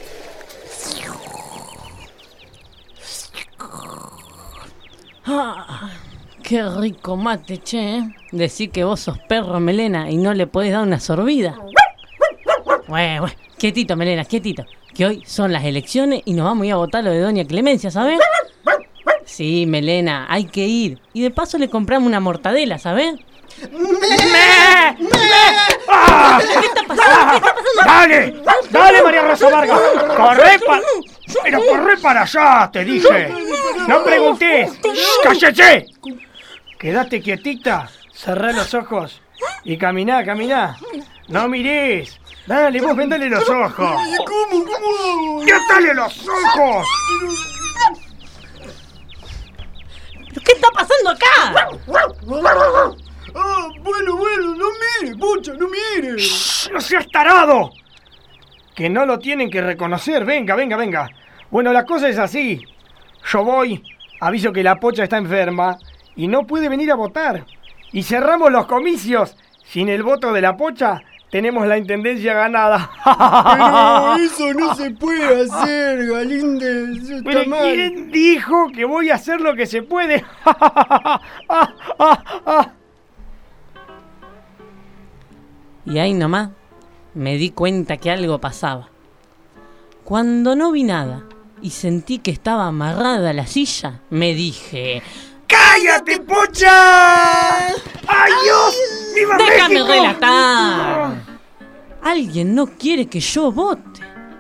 Ah, qué rico mate, che. ¿eh? Decí que vos sos perro, Melena, y no le podés dar una sorbida. Bueno, bueno, quietito, Melena, quietito. Que hoy son las elecciones y nos vamos a ir a votar lo de Doña Clemencia, ¿sabés? Sí, Melena, hay que ir. Y de paso le compramos una mortadela, ¿sabés? ¡Me! ¡Me! ¡Ah! ¿Qué está pasando? ¿Qué está pasando? ¡Dale! ¡Dale, María Rosa Vargas! ¡Corre para... ¡Pero corre para allá, te dije! ¡No preguntes! ¡Cállate! Quédate quietita, cerrá los ojos y caminá, caminá. ¡No mirés! Dale, vos vendale los ojos. ¿Cómo? ¿Cómo? ¡Quédale los ojos! ¿Pero qué está pasando acá? Ah, bueno, bueno, no mire, Pucha, no mire. Shh, ¡no seas tarado! Que no lo tienen que reconocer. Venga, venga, venga. Bueno, la cosa es así. Yo voy, aviso que la Pocha está enferma y no puede venir a votar. Y cerramos los comicios. Sin el voto de la Pocha, tenemos la intendencia ganada. Pero eso no se puede hacer, Galíndez. Eso está Pero mal. ¿quién dijo que voy a hacer lo que se puede? Y ahí nomás me di cuenta que algo pasaba. Cuando no vi nada y sentí que estaba amarrada a la silla, me dije... ¡Cállate, Pocha! ¡Ay, Dios! ¡Viva ¡Déjame México! relatar! Alguien no quiere que yo vote.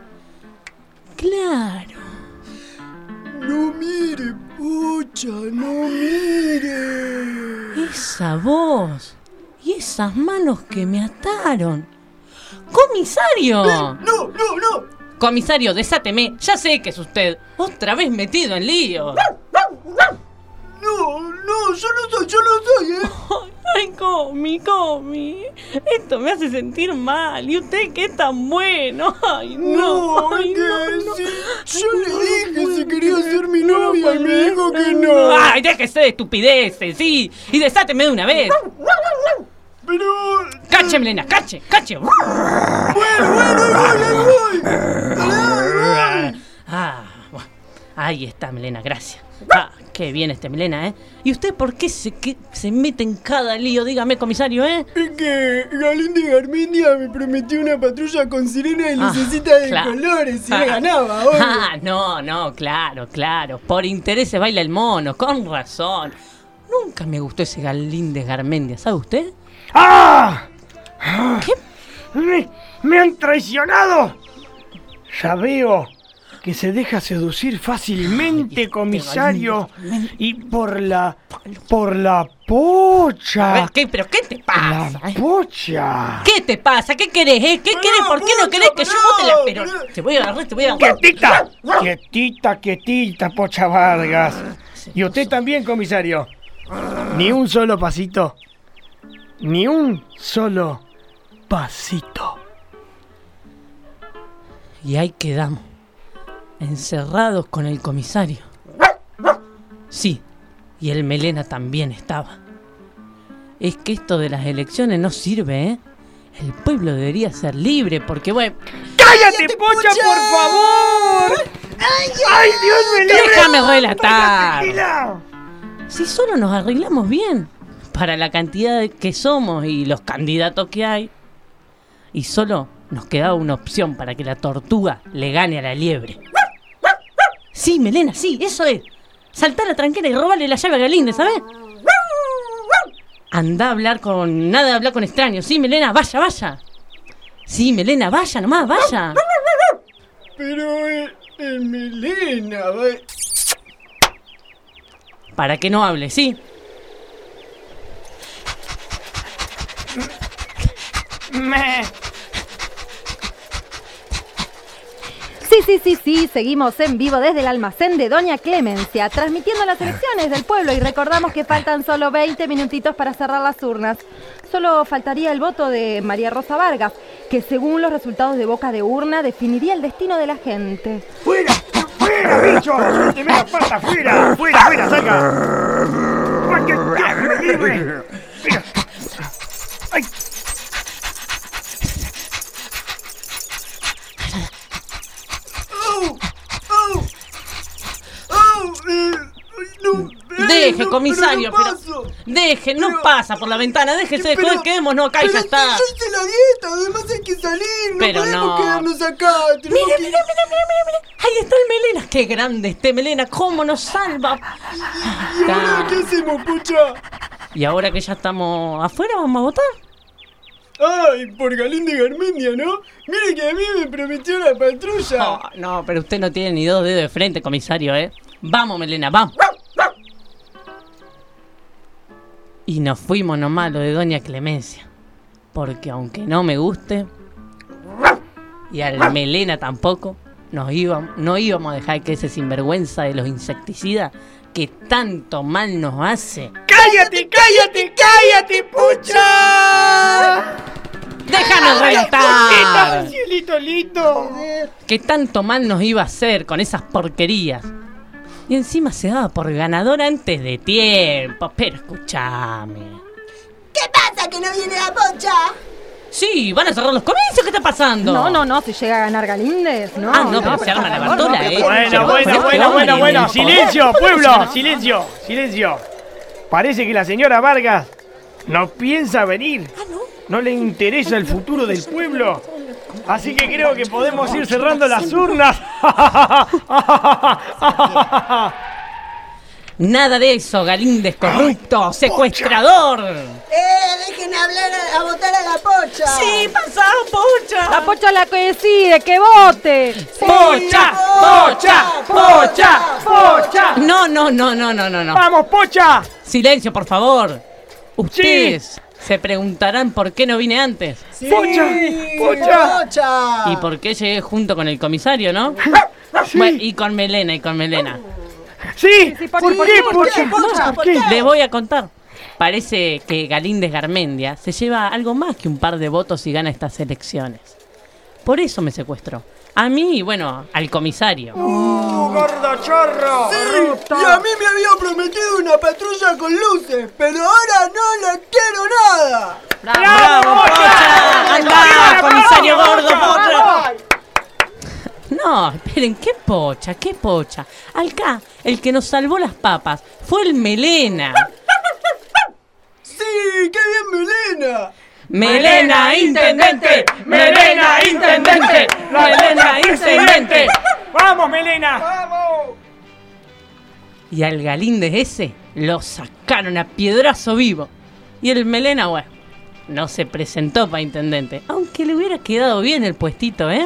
Claro. No mire, Pocha, no mire. Esa voz y esas manos que me ataron. ¡Comisario! No, no, no. Comisario, desáteme. Ya sé que es usted. Otra vez metido en lío. No, no, yo no soy, yo no soy, ¿eh? Ay, Comi, Comi. Esto me hace sentir mal. ¿Y usted qué es tan bueno? Ay, no. No, ay, que no, no. sí, yo Ay, le no, dije no, si no, quería no, ser mi no, novia y me no, dijo que no. no. Ay, déjese de estupideces, sí. Y desáteme de una vez. Pero... ¡Cache, Melena, cache, cache! Bueno, bueno, ahí voy, ahí voy. Ah, bueno. Ahí está, Melena, gracias. Ah, qué bien este Melena, ¿eh? ¿Y usted por qué se, qué, se mete en cada lío? Dígame, comisario, ¿eh? Es que Galíndez Garmendia me prometió una patrulla con sirena y Ah, lucecita de claro. colores y Ah. le ganaba, obvio. Ah, no, no, claro, claro. Por intereses baila el mono, con razón. Nunca me gustó ese Galíndez Garmendia, ¿sabe usted? ¡Ah! ¿Qué? Me, ¡Me han traicionado! Ya veo que se deja seducir fácilmente, comisario. Y por la... por la Pocha. A ver, ¿qué, ¿pero qué te pasa? La Pocha. ¿Qué te pasa? ¿Qué querés, eh? ¿Qué querés? ¿Por qué no querés que yo vote la... Pero te voy a agarrar, te voy a agarrar. ¡Quietita! ¡Quietita, quietita, Pocha Vargas! Y usted también, comisario. Ni un solo pasito. Ni un solo pasito. Y ahí quedamos, encerrados con el comisario. Sí, y el Melena también estaba. Es que esto de las elecciones no sirve, ¿eh? El pueblo debería ser libre porque, bueno... ¡Cállate, Pocha, por favor! ¡Ay, ¡Ay Dios me libre! ¡Déjame relatar! Tranquila. Si solo nos arreglamos bien, para la cantidad de que somos y los candidatos que hay, y solo nos quedaba una opción para que la tortuga le gane a la liebre. Sí, Melena, sí, eso es. Saltar a la tranquera y robarle la llave a Galíndez, ¿sabes? Andá a hablar con... Nada de hablar con extraños. Sí, Melena, vaya, vaya. Sí, Melena, vaya nomás, vaya. Pero el, el Melena... va- Para que no hable, sí. Me... Sí, sí, sí, sí, seguimos en vivo desde el almacén de Doña Clemencia, transmitiendo las elecciones del pueblo y recordamos que faltan solo veinte minutitos para cerrar las urnas. Solo faltaría el voto de María Rosa Vargas, que según los resultados de boca de urna definiría el destino de la gente. ¡Fuera! ¡Fuera, bicho! ¡Suélteme la pata! ¡Fuera! ¡Fuera, fuera, salga! ¡Ay, que Dios me libre! ¡Mira! ¡Ay! Deje, comisario, pero... Deje, no pasa por la ventana, déjese de joder, quedémonos acá y ya está. Pero si yo hice la dieta, además hay que salir, no Pero podemos no. quedarnos acá. Mira, tenemos mira, que- mira, mira, mira, mira. Ahí está el Melena. Qué grande este Melena, cómo nos salva. ¿Y ahora qué hacemos, pucha? Y ahora que ya estamos afuera, ¿vamos a votar? Ay, por Galín de Garmendia, ¿no? Mire que a mí me prometió la patrulla. Oh, no, pero usted no tiene ni dos dedos de frente, comisario, ¿eh? Vamos, Melena, vamos. Y nos fuimos nomás lo de Doña Clemencia. Porque aunque no me guste, y al Melena tampoco, nos íbamos, no íbamos a dejar que ese sinvergüenza de los insecticidas que tanto mal nos hace. ¡Cállate, cállate, cállate, pucha! ¡Déjanos reventar! ¡Cielito lindo! Que tanto mal nos iba a hacer con esas porquerías. Y encima se daba por ganador antes de tiempo. Pero escúchame. ¿Qué pasa que no viene la pocha? Sí, van a cerrar los comercios. ¿Qué está pasando? No, no, no, si llega a ganar Galíndez, no. Ah, no, pero se arma la bartola, ¿eh? Bueno, Pero bueno, este bueno, hombre bueno, bueno. del Silencio, poder. pueblo, silencio, silencio. Parece que la señora Vargas no piensa venir. No le interesa el futuro del pueblo. Así que creo que podemos ir cerrando las urnas. Nada de eso, Galíndez corrupto, secuestrador. Eh, dejen hablar a, a votar a la pocha. Sí, pasado, pocha. La pocha es la que decide, que vote. ¡Pocha! ¡Pocha! ¡Pocha! ¡Pocha! No, no, no, no, no, no, no. ¡Vamos, pocha! Silencio, por favor. Ustedes se preguntarán por qué no vine antes. Sí, ¡Pocha! ¡Pocha! ¡Pocha! Y por qué llegué junto con el comisario, ¿no? Bueno, y con Melena, y con Melena. ¡Sí! Sí, ¿Por ¿por qué, qué? pocha? Pocha, ¿Por qué? Les voy a contar. Parece que Galíndez Garmendia se lleva algo más que un par de votos y gana estas elecciones. Por eso me secuestró. A mí y, bueno, al comisario. ¡Uh, gordo chorro! Sí, y a mí me había prometido una patrulla con luces, pero ahora no la quiero nada. ¡Bravo, Pocha! ¡Andá, comisario gordo, Pocha! No, esperen, ¿qué Pocha? ¿Qué Pocha? Acá, el que nos salvó las papas fue el Melena. Sí, qué bien, Melena. ¡Melena, intendente! ¡Melena, intendente! ¡Melena, intendente! ¡Vamos, Melena! ¡Vamos! Y al Galíndez ese lo sacaron a piedrazo vivo. Y el Melena, bueno, no se presentó para intendente. Aunque le hubiera quedado bien el puestito, ¿eh?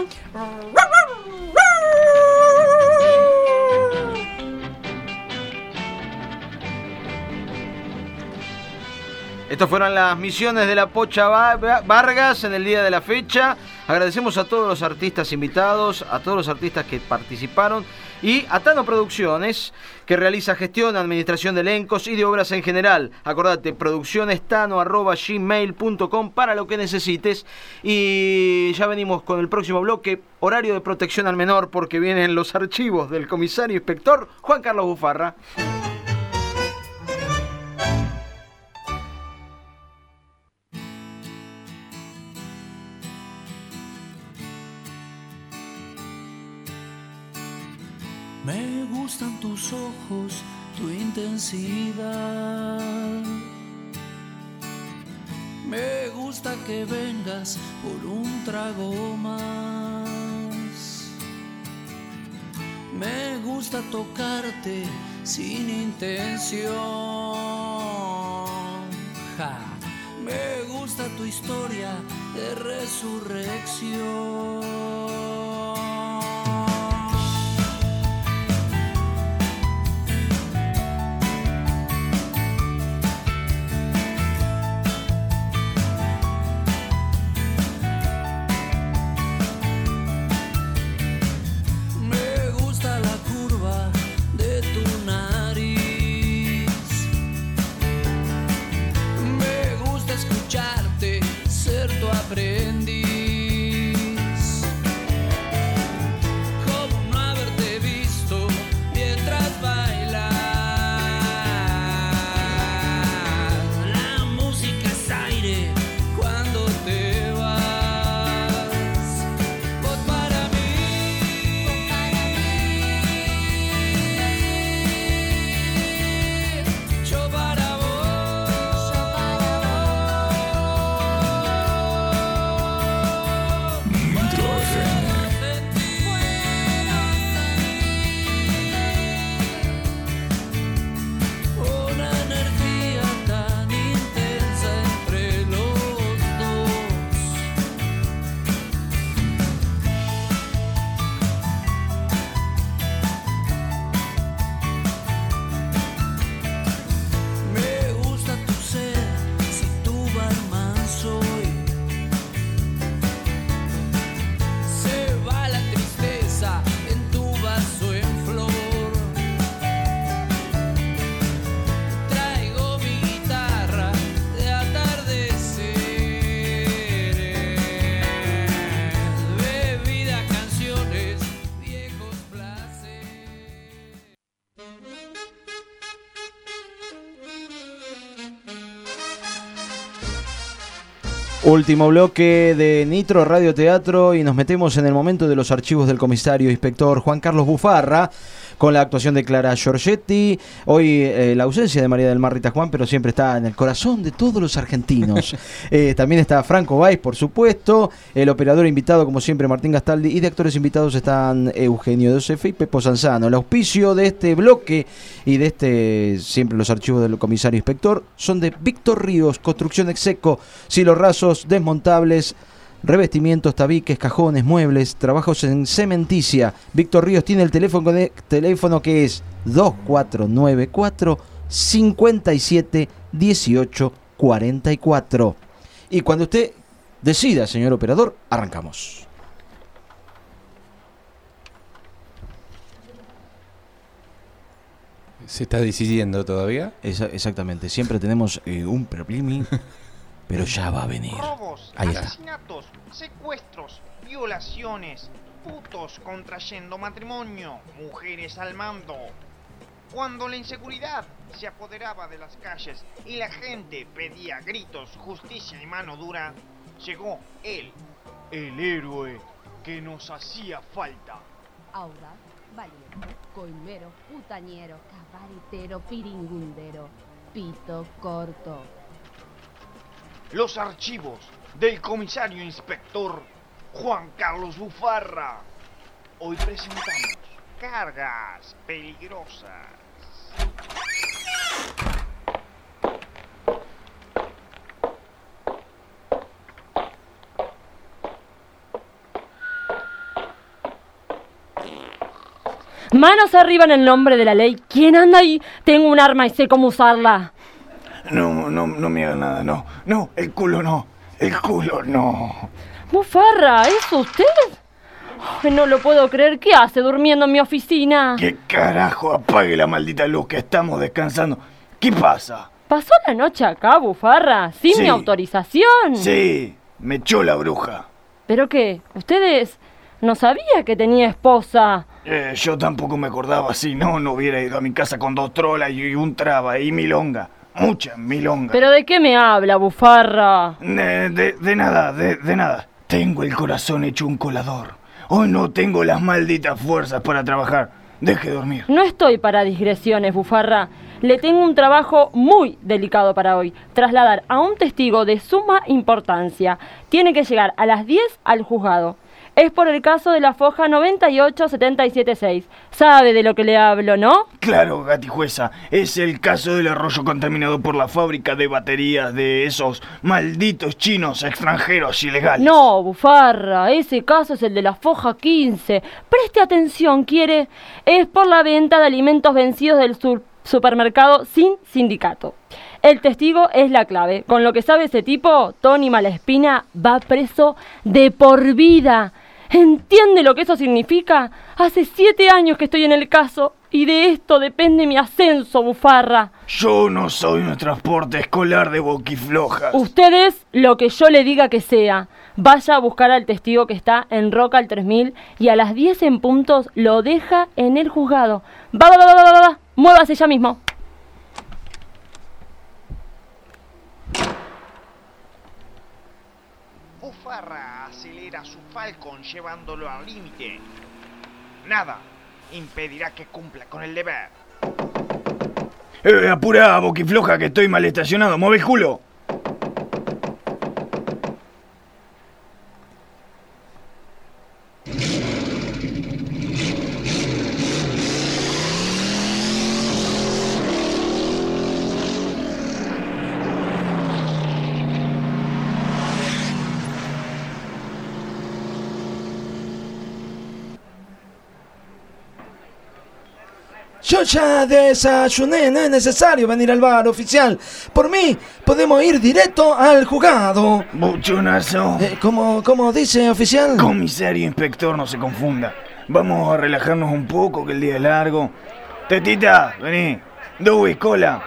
Estas fueron las misiones de la Pocha Vargas en el día de la fecha. Agradecemos a todos los artistas invitados, a todos los artistas que participaron y a Tano Producciones, que realiza gestión, administración de elencos y de obras en general. Acordate, produccionestano arroba gmail punto com para lo que necesites. Y ya venimos con el próximo bloque, horario de protección al menor, porque vienen los archivos del comisario inspector Juan Carlos Bufarra. Me gustan tus ojos, tu intensidad. Me gusta que vengas por un trago más. Me gusta tocarte sin intención. vieja. Me gusta tu historia de resurrección. Último bloque de Nitro Radio Teatro y nos metemos en el momento de los archivos del comisario inspector Juan Carlos Bufarra con la actuación de Clara Giorgetti. Hoy eh, la ausencia de María del Mar Rita Juan, pero siempre está en el corazón de todos los argentinos. eh, también está Franco Valls, por supuesto, el operador invitado como siempre Martín Gastaldi, y de actores invitados están Eugenio Dosefe y Pepo Sanzano. El auspicio de este bloque y de este siempre los archivos del comisario inspector son de Víctor Ríos, Construcción Execo, Silos Rasos, Desmontables, revestimientos, tabiques, cajones, muebles, trabajos en cementicia. Víctor Ríos tiene el teléfono, de, teléfono que es dos cuatro nueve cuatro, cinco siete uno ocho cuatro cuatro. Y cuando usted decida, señor operador, arrancamos. ¿Se está decidiendo todavía? Esa, exactamente, siempre tenemos eh, un problema, pero ya va a venir. Robos, Ahí está. asesinatos, secuestros, violaciones, putos contrayendo matrimonio, mujeres al mando. Cuando la inseguridad se apoderaba de las calles y la gente pedía gritos, justicia y mano dura, llegó él, el héroe que nos hacía falta. Audaz, valiente, coimero, putañero, cabaretero, piringundero, pito corto. Los archivos del comisario inspector Juan Carlos Bufarra. Hoy presentamos cargas peligrosas. Manos arriba en el nombre de la ley. ¿Quién anda ahí? Tengo un arma y sé cómo usarla. No, no, no me haga nada, no. No, el culo no. El culo no. Bufarra, ¿es usted? Ay, no lo puedo creer. ¿Qué hace durmiendo en mi oficina? ¿Qué carajo? Apague la maldita luz, que estamos descansando. ¿Qué pasa? ¿Pasó la noche acá, Bufarra? ¿Sin Sí. mi autorización? Sí, me echó la bruja. ¿Pero qué? ¿Ustedes no sabía que tenía esposa? Eh, yo tampoco me acordaba, si no, no hubiera ido a mi casa con dos trolas y un traba y milonga. Mucha milonga. ¿Pero de qué me habla, Bufarra? De, de, de nada, de, de nada. Tengo el corazón hecho un colador. Hoy no tengo las malditas fuerzas para trabajar. Deje dormir. No estoy para digresiones, Bufarra. Le tengo un trabajo muy delicado para hoy. Trasladar a un testigo de suma importancia. Tiene que llegar a las diez al juzgado. Es por el caso de la foja noventa y ocho setenta y siete seis. ¿Sabe de lo que le hablo, no? Claro, gatijueza, es el caso del arroyo contaminado por la fábrica de baterías de esos malditos chinos extranjeros ilegales. No, bufarra, ese caso es el de la foja quince. Preste atención, ¿quiere? Es por la venta de alimentos vencidos del sur supermercado sin sindicato. El testigo es la clave. Con lo que sabe ese tipo, Tony Malespina va preso de por vida. ¿Entiende lo que eso significa? Hace siete años que estoy en el caso y de esto depende mi ascenso, bufarra. Yo no soy un transporte escolar de boquiflojas. Usted es lo que yo le diga que sea. Vaya a buscar al testigo que está en Roca al tres mil y a las diez en puntos lo deja en el juzgado. Va, va, va, va, va, va. Muévase ya mismo. Bufarra acelera su Falcon llevándolo al límite. Nada impedirá que cumpla con el deber. Eh, apurá, boquifloja, que estoy mal estacionado. ¡Mueve el culo! Yo ya desayuné, no es necesario venir al bar, oficial. Por mí, podemos ir directo al juzgado. Buchonazo. Eh, ¿cómo, ¿Cómo dice, oficial? Comisario, inspector, no se confunda. Vamos a relajarnos un poco, que el día es largo. Tetita, vení. Dewey, cola.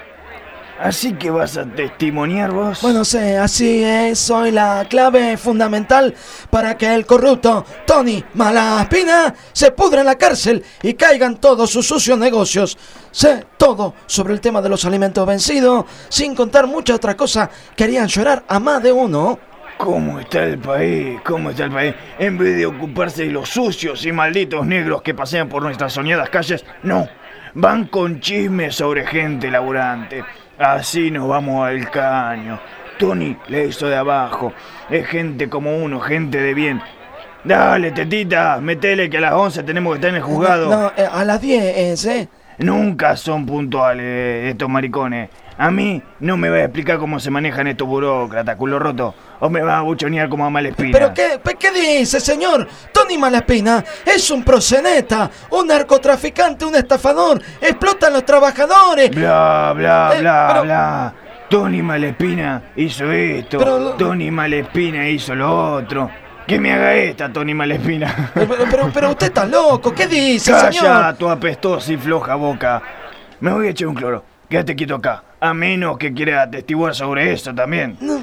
¿Así que vas a testimoniar vos? Bueno, sí, así es. Soy la clave fundamental para que el corrupto Tony Malespina se pudra en la cárcel y caigan todos sus sucios negocios. Sé todo sobre el tema de los alimentos vencidos, sin contar muchas otras cosas que harían llorar a más de uno. ¿Cómo está el país? ¿Cómo está el país? En vez de ocuparse de los sucios y malditos negros que pasean por nuestras soñadas calles, no. Van con chismes sobre gente laburante. Así nos vamos al caño. Tony le hizo de abajo. Es gente como uno, gente de bien. Dale, tetita, metele que a las once tenemos que estar en el juzgado. No, no eh, a las diez, ¿eh? Nunca son puntuales estos maricones. A mí no me va a explicar cómo se manejan estos burócratas, culo roto. O me va a buchonear como a Malespina. ¿Pero qué, qué dice, señor? Tony Malespina es un proxeneta, un narcotraficante, un estafador. Explota a los trabajadores. Bla, bla, eh, bla, pero... bla. Tony Malespina hizo esto. Pero... Tony Malespina hizo lo otro. Que me haga esta, Tony Malespina. Pero, pero, pero usted está loco. ¿Qué dice, Calla, señor? Calla tu apestosa y floja boca. Me voy a echar un cloro. Quédate quieto acá. A menos que quiera atestiguar sobre eso también. No.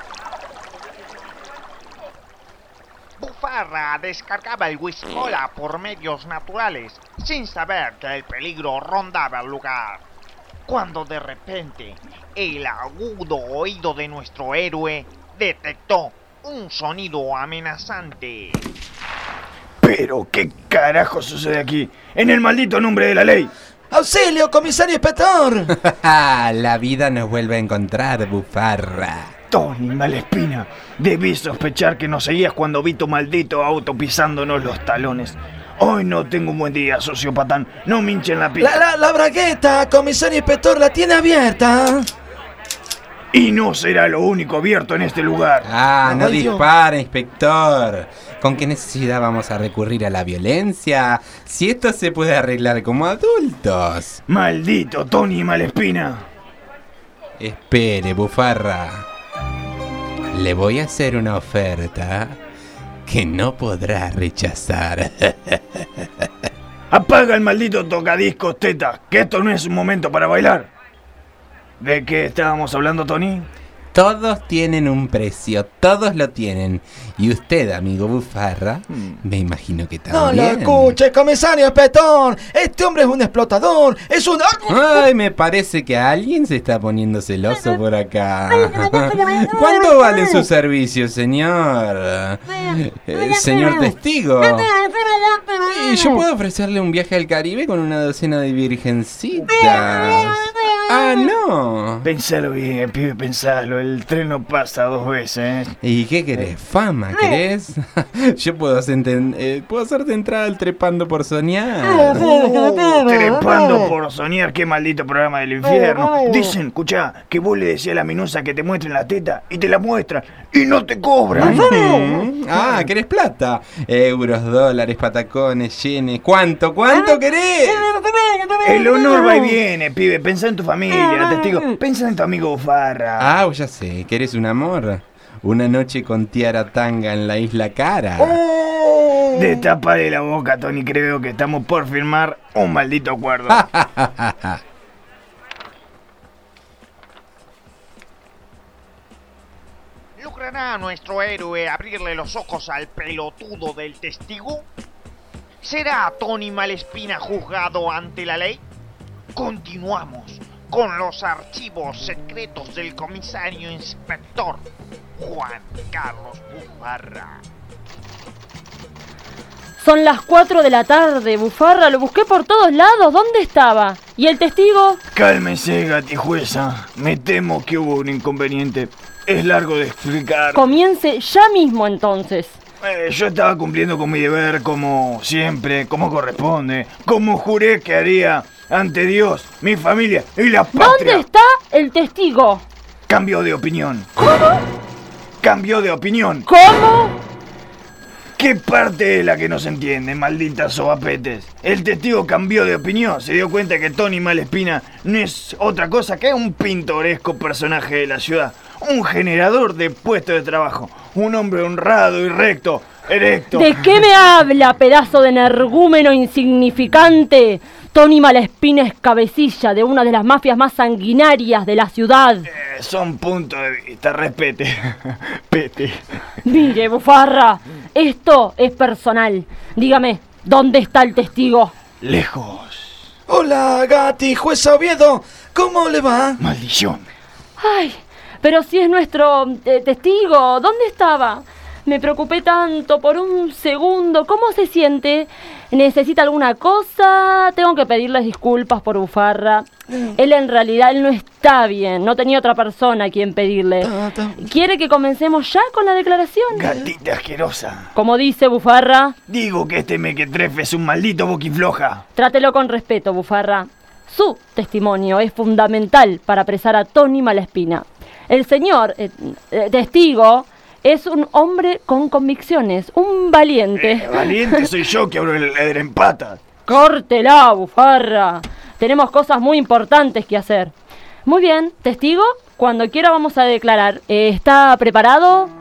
Bufarra descargaba el whisky-cola por medios naturales, sin saber que el peligro rondaba el lugar. Cuando de repente, el agudo oído de nuestro héroe detectó un sonido amenazante. ¿Pero qué carajo sucede aquí? ¡En el maldito nombre de la ley! ¡Auxilio, comisario inspector! La vida nos vuelve a encontrar, bufarra. Tony Malespina, debí sospechar que nos seguías cuando vi tu maldito auto pisándonos los talones. Hoy no tengo un buen día, socio patán. No me hinchen la pista. La, la, la bragueta, comisario inspector, la tiene abierta. Y no será lo único abierto en este lugar. Ah, no dispara, inspector. ¿Con qué necesidad vamos a recurrir a la violencia? Si esto se puede arreglar como adultos. Maldito Tony Malespina. Espere, bufarra. Le voy a hacer una oferta que no podrá rechazar. Apaga el maldito tocadiscos, teta, que esto no es un momento para bailar. ¿De qué estábamos hablando, Tony? Todos tienen un precio, todos lo tienen. Y usted, amigo bufarra, hmm. me imagino que también. No lo escuche, comisario inspector. Este hombre es un explotador, es un... Ay, me parece que alguien se está poniendo celoso por acá. ¿Cuánto vale su servicio, señor? Eh, señor testigo. Y yo puedo ofrecerle un viaje al Caribe con una docena de virgencitas. Ah, no. Pensalo bien, pibe, pensalo. El tren no pasa dos veces. ¿eh? ¿Y qué querés? ¿Fama querés? Yo puedo, hacerte, eh, puedo hacerte entrar al Trepando por Soñar. Uh, trepando por soñar, qué maldito programa del infierno. Dicen, escuchá, que vos le decías a la minusa que te muestren la teta y te la muestran y no te cobran. Mm. Ah, ¿querés plata? Euros, dólares, patacones, yenes. ¿Cuánto? ¿Cuánto querés? El honor va y viene, pibe. Pensá en tu familia, testigo. Pensá en tu amigo Bufarra. Ah, ya sé. ¿Querés un amor? Una noche con Tiara Tanga en la Isla Cara. Oh. Destapale la boca, Tony. Creo que estamos por firmar un maldito acuerdo. ¿Logrará nuestro héroe abrirle los ojos al pelotudo del testigo? ¿Será Tony Malespina juzgado ante la ley? Continuamos con los archivos secretos del comisario inspector Juan Carlos Bufarra. Son las cuatro de la tarde, Bufarra, lo busqué por todos lados, ¿dónde estaba? ¿Y el testigo? Cálmese, gatijueza. Me temo que hubo un inconveniente. Es largo de explicar. Comience ya mismo entonces. Eh, yo estaba cumpliendo con mi deber como siempre, como corresponde, como juré que haría ante Dios, mi familia y la patria. ¿Dónde está el testigo? Cambió de opinión. ¿Cómo? Cambió de opinión. ¿Cómo? ¿Qué parte es la que no se entiende, malditas sobapetes? El testigo cambió de opinión, se dio cuenta que Tony Malespina no es otra cosa que un pintoresco personaje de la ciudad, un generador de puestos de trabajo, un hombre honrado y recto, erecto. ¿De qué me habla, pedazo de energúmeno insignificante? Tony Malespina es cabecilla de una de las mafias más sanguinarias de la ciudad. Eh, son puntos de vista, respete. Pete. Mire, Bufarra, esto es personal. Dígame, ¿dónde está el testigo? Lejos. Hola, Gati, jueza Oviedo. ¿Cómo le va? Maldición. Ay, pero si es nuestro eh, testigo, ¿dónde estaba? Me preocupé tanto por un segundo. ¿Cómo se siente? ¿Necesita alguna cosa? Tengo que pedirles disculpas por Bufarra. Él en realidad él no está bien. No tenía otra persona a quien pedirle. ¿Quiere que comencemos ya con la declaración? Gatita asquerosa. Como dice Bufarra. Digo que este mequetrefe es un maldito boquifloja. Trátelo con respeto, Bufarra. Su testimonio es fundamental para apresar a Tony Malespina. El señor eh, eh, testigo es un hombre con convicciones, un valiente. Eh, valiente soy yo que abro el ledre en patas. Córtela, Bufarra. Tenemos cosas muy importantes que hacer. Muy bien, testigo, cuando quiera vamos a declarar. Eh, ¿Está preparado?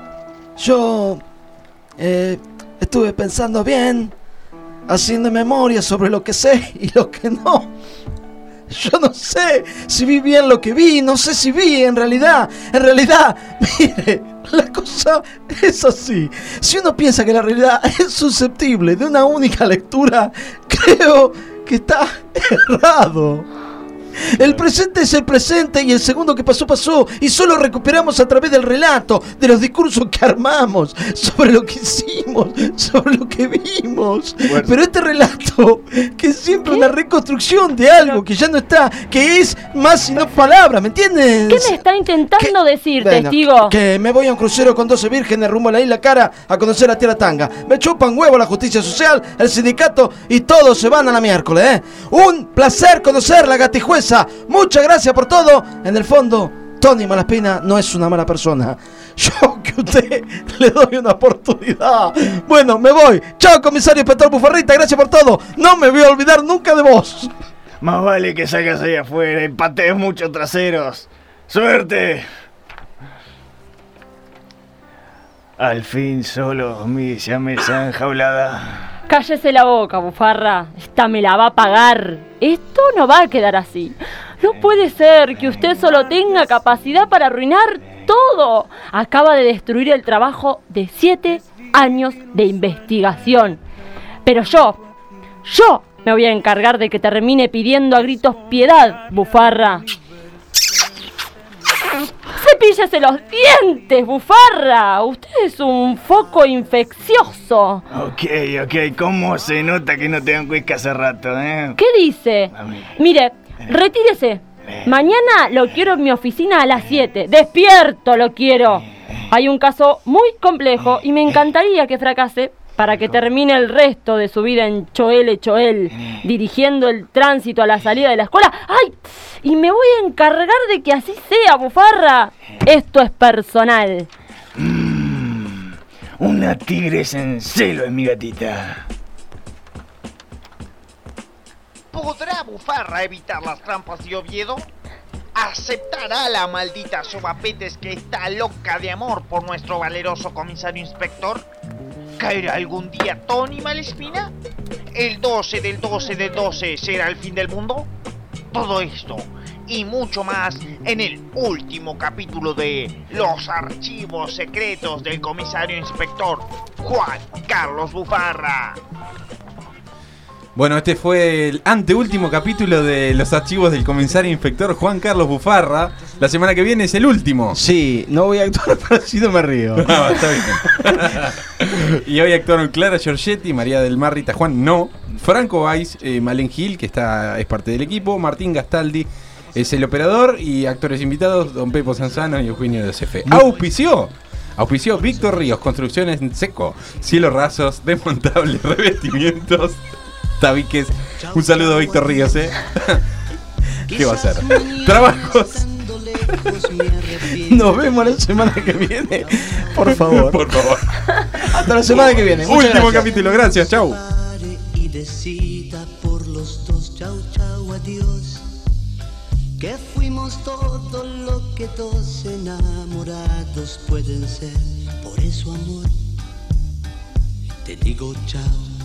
Yo eh, estuve pensando bien, haciendo memoria sobre lo que sé y lo que no. Yo no sé si vi bien lo que vi, no sé si vi en realidad. En realidad, mire, la cosa es así. Si uno piensa que la realidad es susceptible de una única lectura, creo que está errado. El presente es el presente y el segundo que pasó, pasó. Y solo recuperamos a través del relato, de los discursos que armamos, sobre lo que hicimos, sobre lo que vimos. Bueno. Pero este relato, que es siempre ¿Qué? una reconstrucción de algo que ya no está, que es más y no palabras, ¿me entiendes? ¿Qué me está intentando ¿Qué? decir, bueno, testigo? Que me voy a un crucero con doce vírgenes rumbo a la Isla Cara a conocer a Tiara Tanga. Me chupan huevo la justicia social, el sindicato y todos se van a la miércoles, ¿eh? Un placer conocerla, gatijueza. Muchas gracias por todo. En el fondo, Tony Malespina no es una mala persona. Yo que a usted le doy una oportunidad. Bueno, me voy. Chao, comisario inspector Bufarrita. Gracias por todo. No me voy a olvidar nunca de vos. Más vale que salgas ahí afuera y patees muchos traseros. ¡Suerte! Al fin solo mi siamesa enjaulada. Cállese la boca, Bufarra. Esta me la va a pagar. Esto no va a quedar así. No puede ser que usted solo tenga capacidad para arruinar todo. Acaba de destruir el trabajo de siete años de investigación. Pero yo, yo me voy a encargar de que termine pidiendo a gritos piedad, Bufarra. ¡Cepíllese los dientes, Bufarra! Usted es un foco infeccioso. Ok, ok. ¿Cómo se nota que no te dan cuisca hace rato, eh? ¿Qué dice? Mire, retírese. Mañana lo quiero en mi oficina a las siete. ¡Despierto lo quiero! Hay un caso muy complejo y me encantaría que fracase para que termine el resto de su vida en Choel Choel, dirigiendo el tránsito a la salida de la escuela. ¡Ay! Y me voy a encargar de que así sea, bufarra. Esto es personal. Mm, una tigresa en celo es mi gatita. ¿Podrá Bufarra evitar las trampas de Oviedo? ¿Aceptará la maldita Sobapetes que está loca de amor por nuestro valeroso comisario inspector? ¿Caerá algún día Tony Malespina? ¿El doce del doce del doce será el fin del mundo? Todo esto y mucho más en el último capítulo de Los archivos secretos del comisario inspector Juan Carlos Bufarra. Bueno, este fue el anteúltimo capítulo de Los archivos del comisario inspector Juan Carlos Bufarra. La semana que viene es el último. Sí, no voy a actuar, pero si no me río. No, está bien. Y hoy actuaron Clara Giorgetti, María del Mar, Rita Juan, no. Franco Valls, eh, Malen Gil, que está, es parte del equipo. Martín Gastaldi es el operador. Y actores invitados, Don Pepo Sanzano y Eugenio de Cefe. Auspició. Auspició Víctor Ríos, construcciones en seco, cielos rasos, desmontables, revestimientos, tabiques. Un saludo a Víctor Ríos, ¿eh? ¿Qué va a hacer? Trabajos. Nos vemos la semana que viene. Por favor. Por favor. Hasta la semana que viene. Muchas Último gracias. capítulo, gracias, chau. Y decida por los dos, chau chau, adiós. Que fuimos todo lo que dos enamorados pueden ser. Por eso, amor, te digo chao.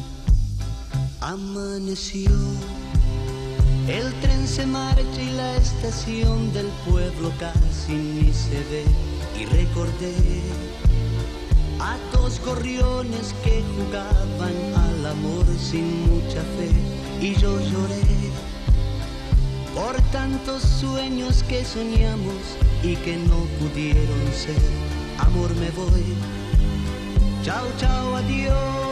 Amaneció, el tren se marcha y la estación del pueblo casi ni se ve. Y recordé a dos gorriones que jugaban al amor sin mucha fe. Y yo lloré por tantos sueños que soñamos y que no pudieron ser. Amor, me voy, chao chao, adiós.